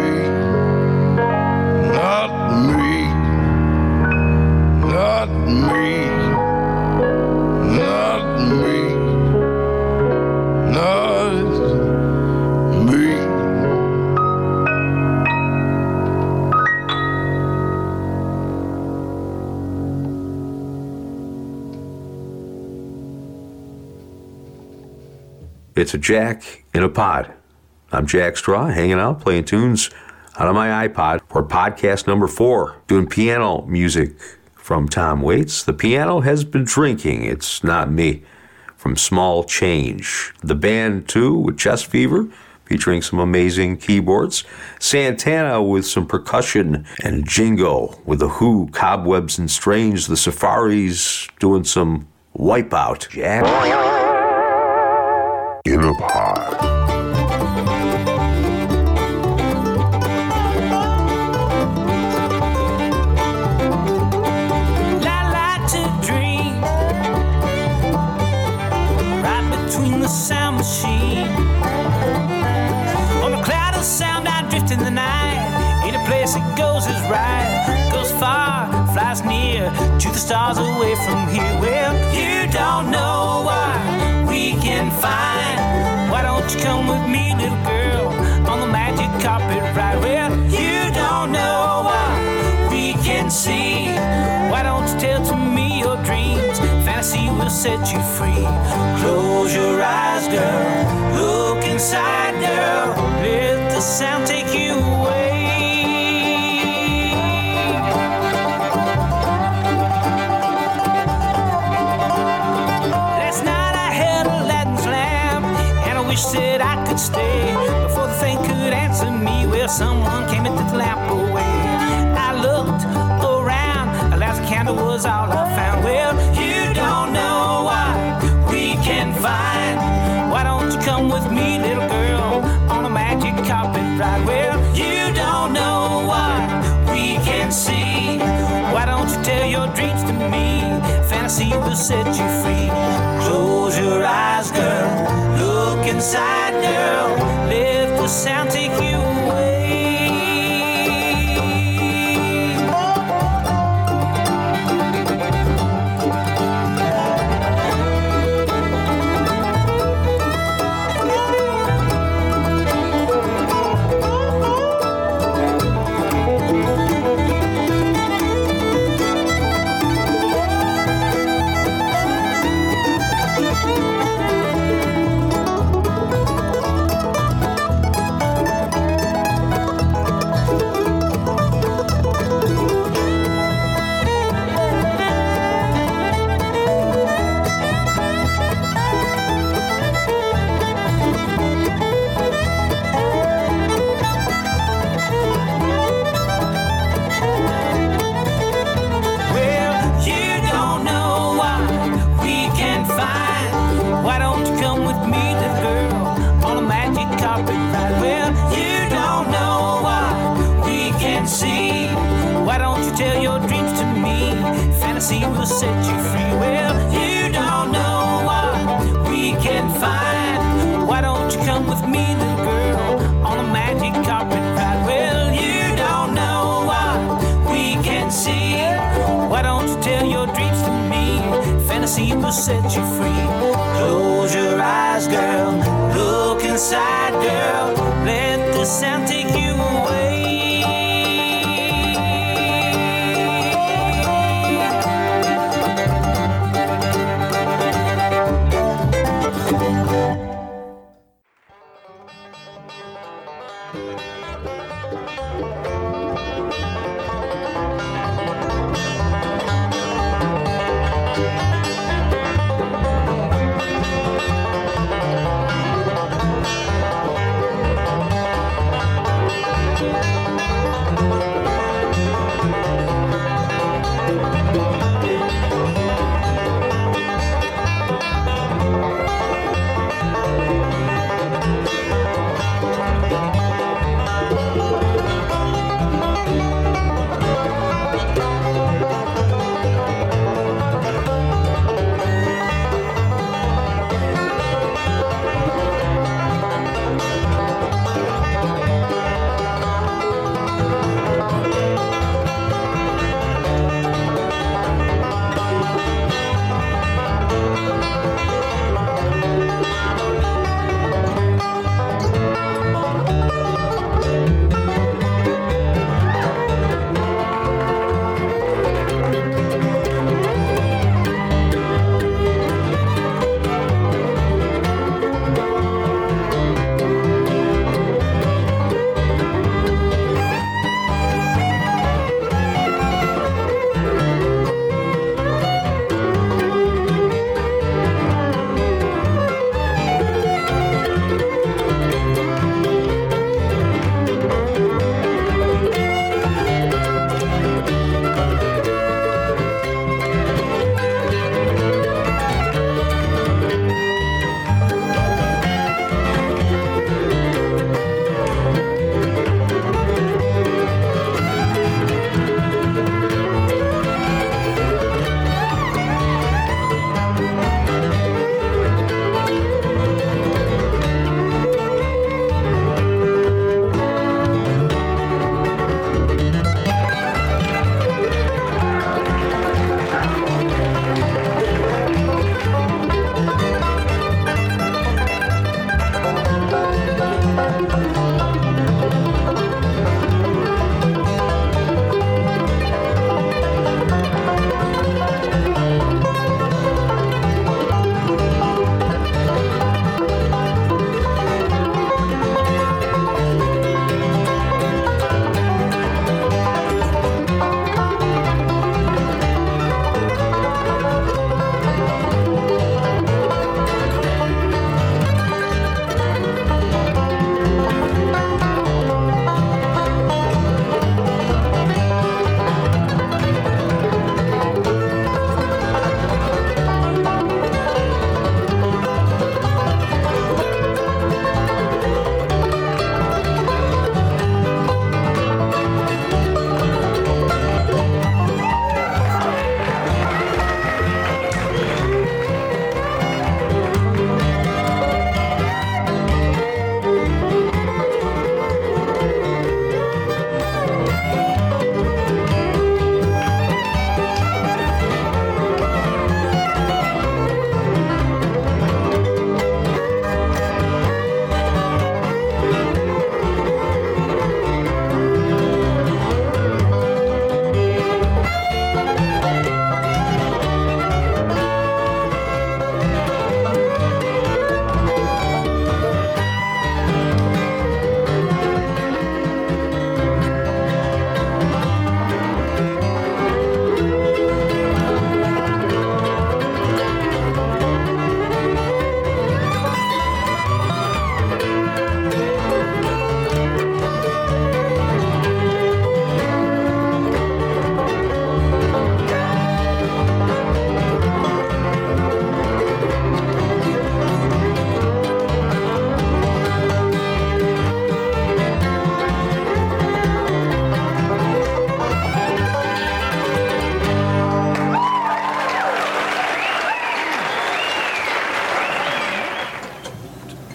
Not me. Not me. Not me. Not me. It's a Jack in a Pod. I'm Jack Straw, hanging out, playing tunes out of my iPod for podcast number 4, doing piano music from Tom Waits. The piano has been drinking. It's not me. From Small Change. The band, too, with Chest Fever, featuring some amazing keyboards. Santana with some percussion. And Jingo with The Who, Cobwebs and Strange. The Safaris doing some Wipeout. Jack In a Pod. I like to dream right between the sound machine. On a cloud of sound I drift in the night. Any place it goes is right. Goes far, flies near to the stars away from here. Well, you don't know what we can find. Why don't you come with me, little girl, on the magic carpet ride? Well, you don't know what we can see. Why don't you tell to me your dreams? Fantasy will set you free. Close your eyes, girl. Look inside, girl. Let the sound take you away. Last night I had Aladdin's lamp, and I wish that I could stay. Before the thing could answer me, well, someone came and took the lamp away. I looked around, Aladdin's candle was all I found. Well, you don't know what we can find. Why don't you come with me, little girl, on a magic carpet ride? Well, you don't know what we can see. Why don't you tell your dreams to me? Fantasy will set you free. Close your eyes, girl. Look inside, girl. Let the sound take you away. Fantasy will set you free. Well, you don't know what we can find. Why don't you come with me, little girl, on a magic carpet ride? Well, you don't know what we can see. Why don't you tell your dreams to me? Fantasy will set you free. Close your eyes, girl. Look inside, girl. Let the sound take you away.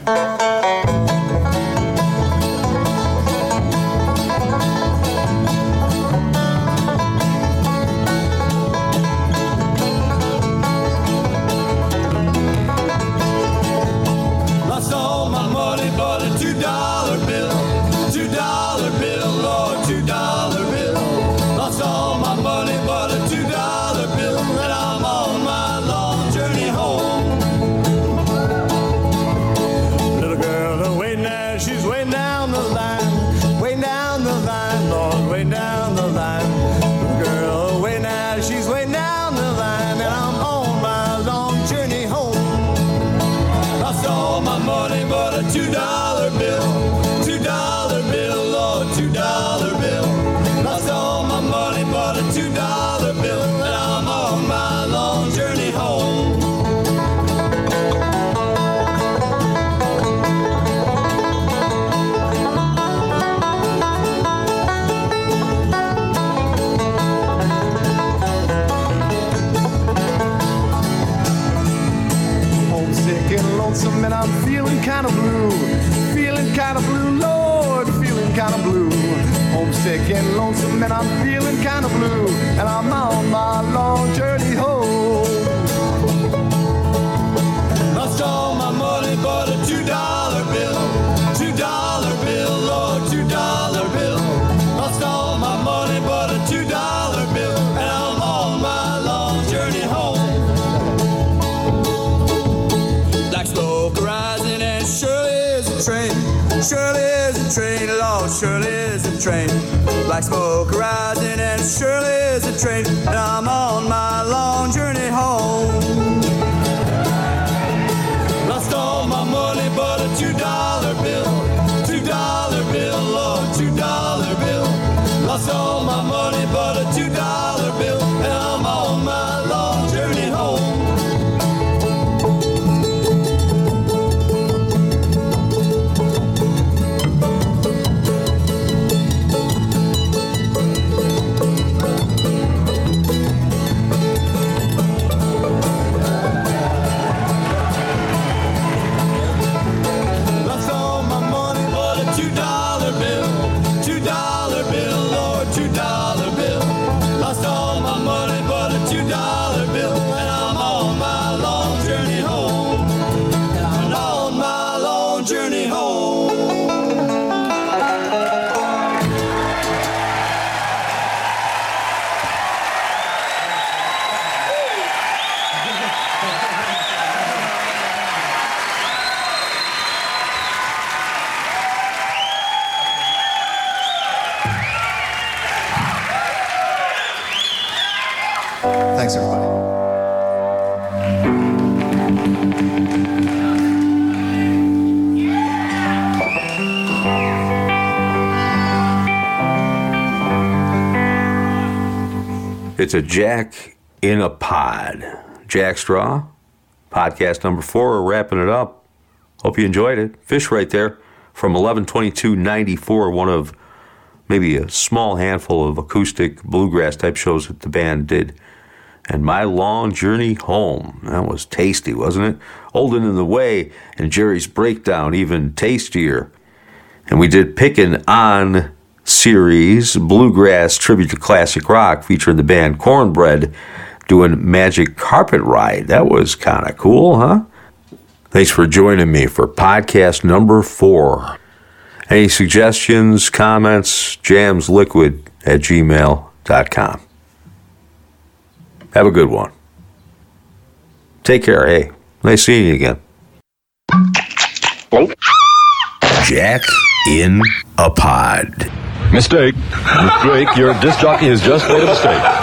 Lost all my money, but a $2 bill. $2 bill, Lord, $2 bill. Lost all my money, but a $2 bill. And I'm on my long journey home. Little girl waiting there, she's waiting down the line. Waiting down the line, Lord, waiting down the line. Little girl waiting there, she's waiting down the line. And I'm on my long journey home. Lost all my money, but a $2 bill. $2 bill, Lord, $2 bill. Lost all my money, but a $2 bill. And I'm on my long journey home. Homesick and lonesome, and I'm feeling kind of blue. Feeling kind of blue, Lord, feeling kind of blue. Homesick and lonesome, and I'm feeling kind of blue. And I'm on my long journey home. Lost all my money, but a $2 bill. $2 bill, Lord, $2 bill. Lost all my money, but a $2 bill. And I'm on my long journey home. Black smoke rising, and surely is a train. Surely is a train, Lord, surely is a train. Black smoke rising, and surely is a train. And I'm on my long journey home. Lost all my money, but a $2 bill. $2 bill, Lord, $2 bill. Lost all my money, but a $2 bill. And I'm on my long journey home. Lost all my money, but a $2 bill. $2 bill, Lord, $2 bill. Lost all my money, but a $2 bill. And I'm on my long journey home. And I'm on my long journey home. Thanks, everybody. It's a Jack in a Pod. Jack Straw, podcast number 4. We're wrapping it up. Hope you enjoyed it. Fish right there from 11/22/94, one of maybe a small handful of acoustic bluegrass type shows that the band did. And My Long Journey Home. That was tasty, wasn't it? Old and in the Way, and Jerry's Breakdown, even tastier. And we did Pickin' On series, bluegrass tribute to classic rock, featuring the band Cornbread doing Magic Carpet Ride. That was kind of cool, huh? Thanks for joining me for podcast number 4. Any suggestions, comments, jamsliquid@gmail.com. Have a good one. Take care. Hey, nice seeing you again. Jack in a Pod. Mistake. Mistake. Your disc jockey has just made a mistake.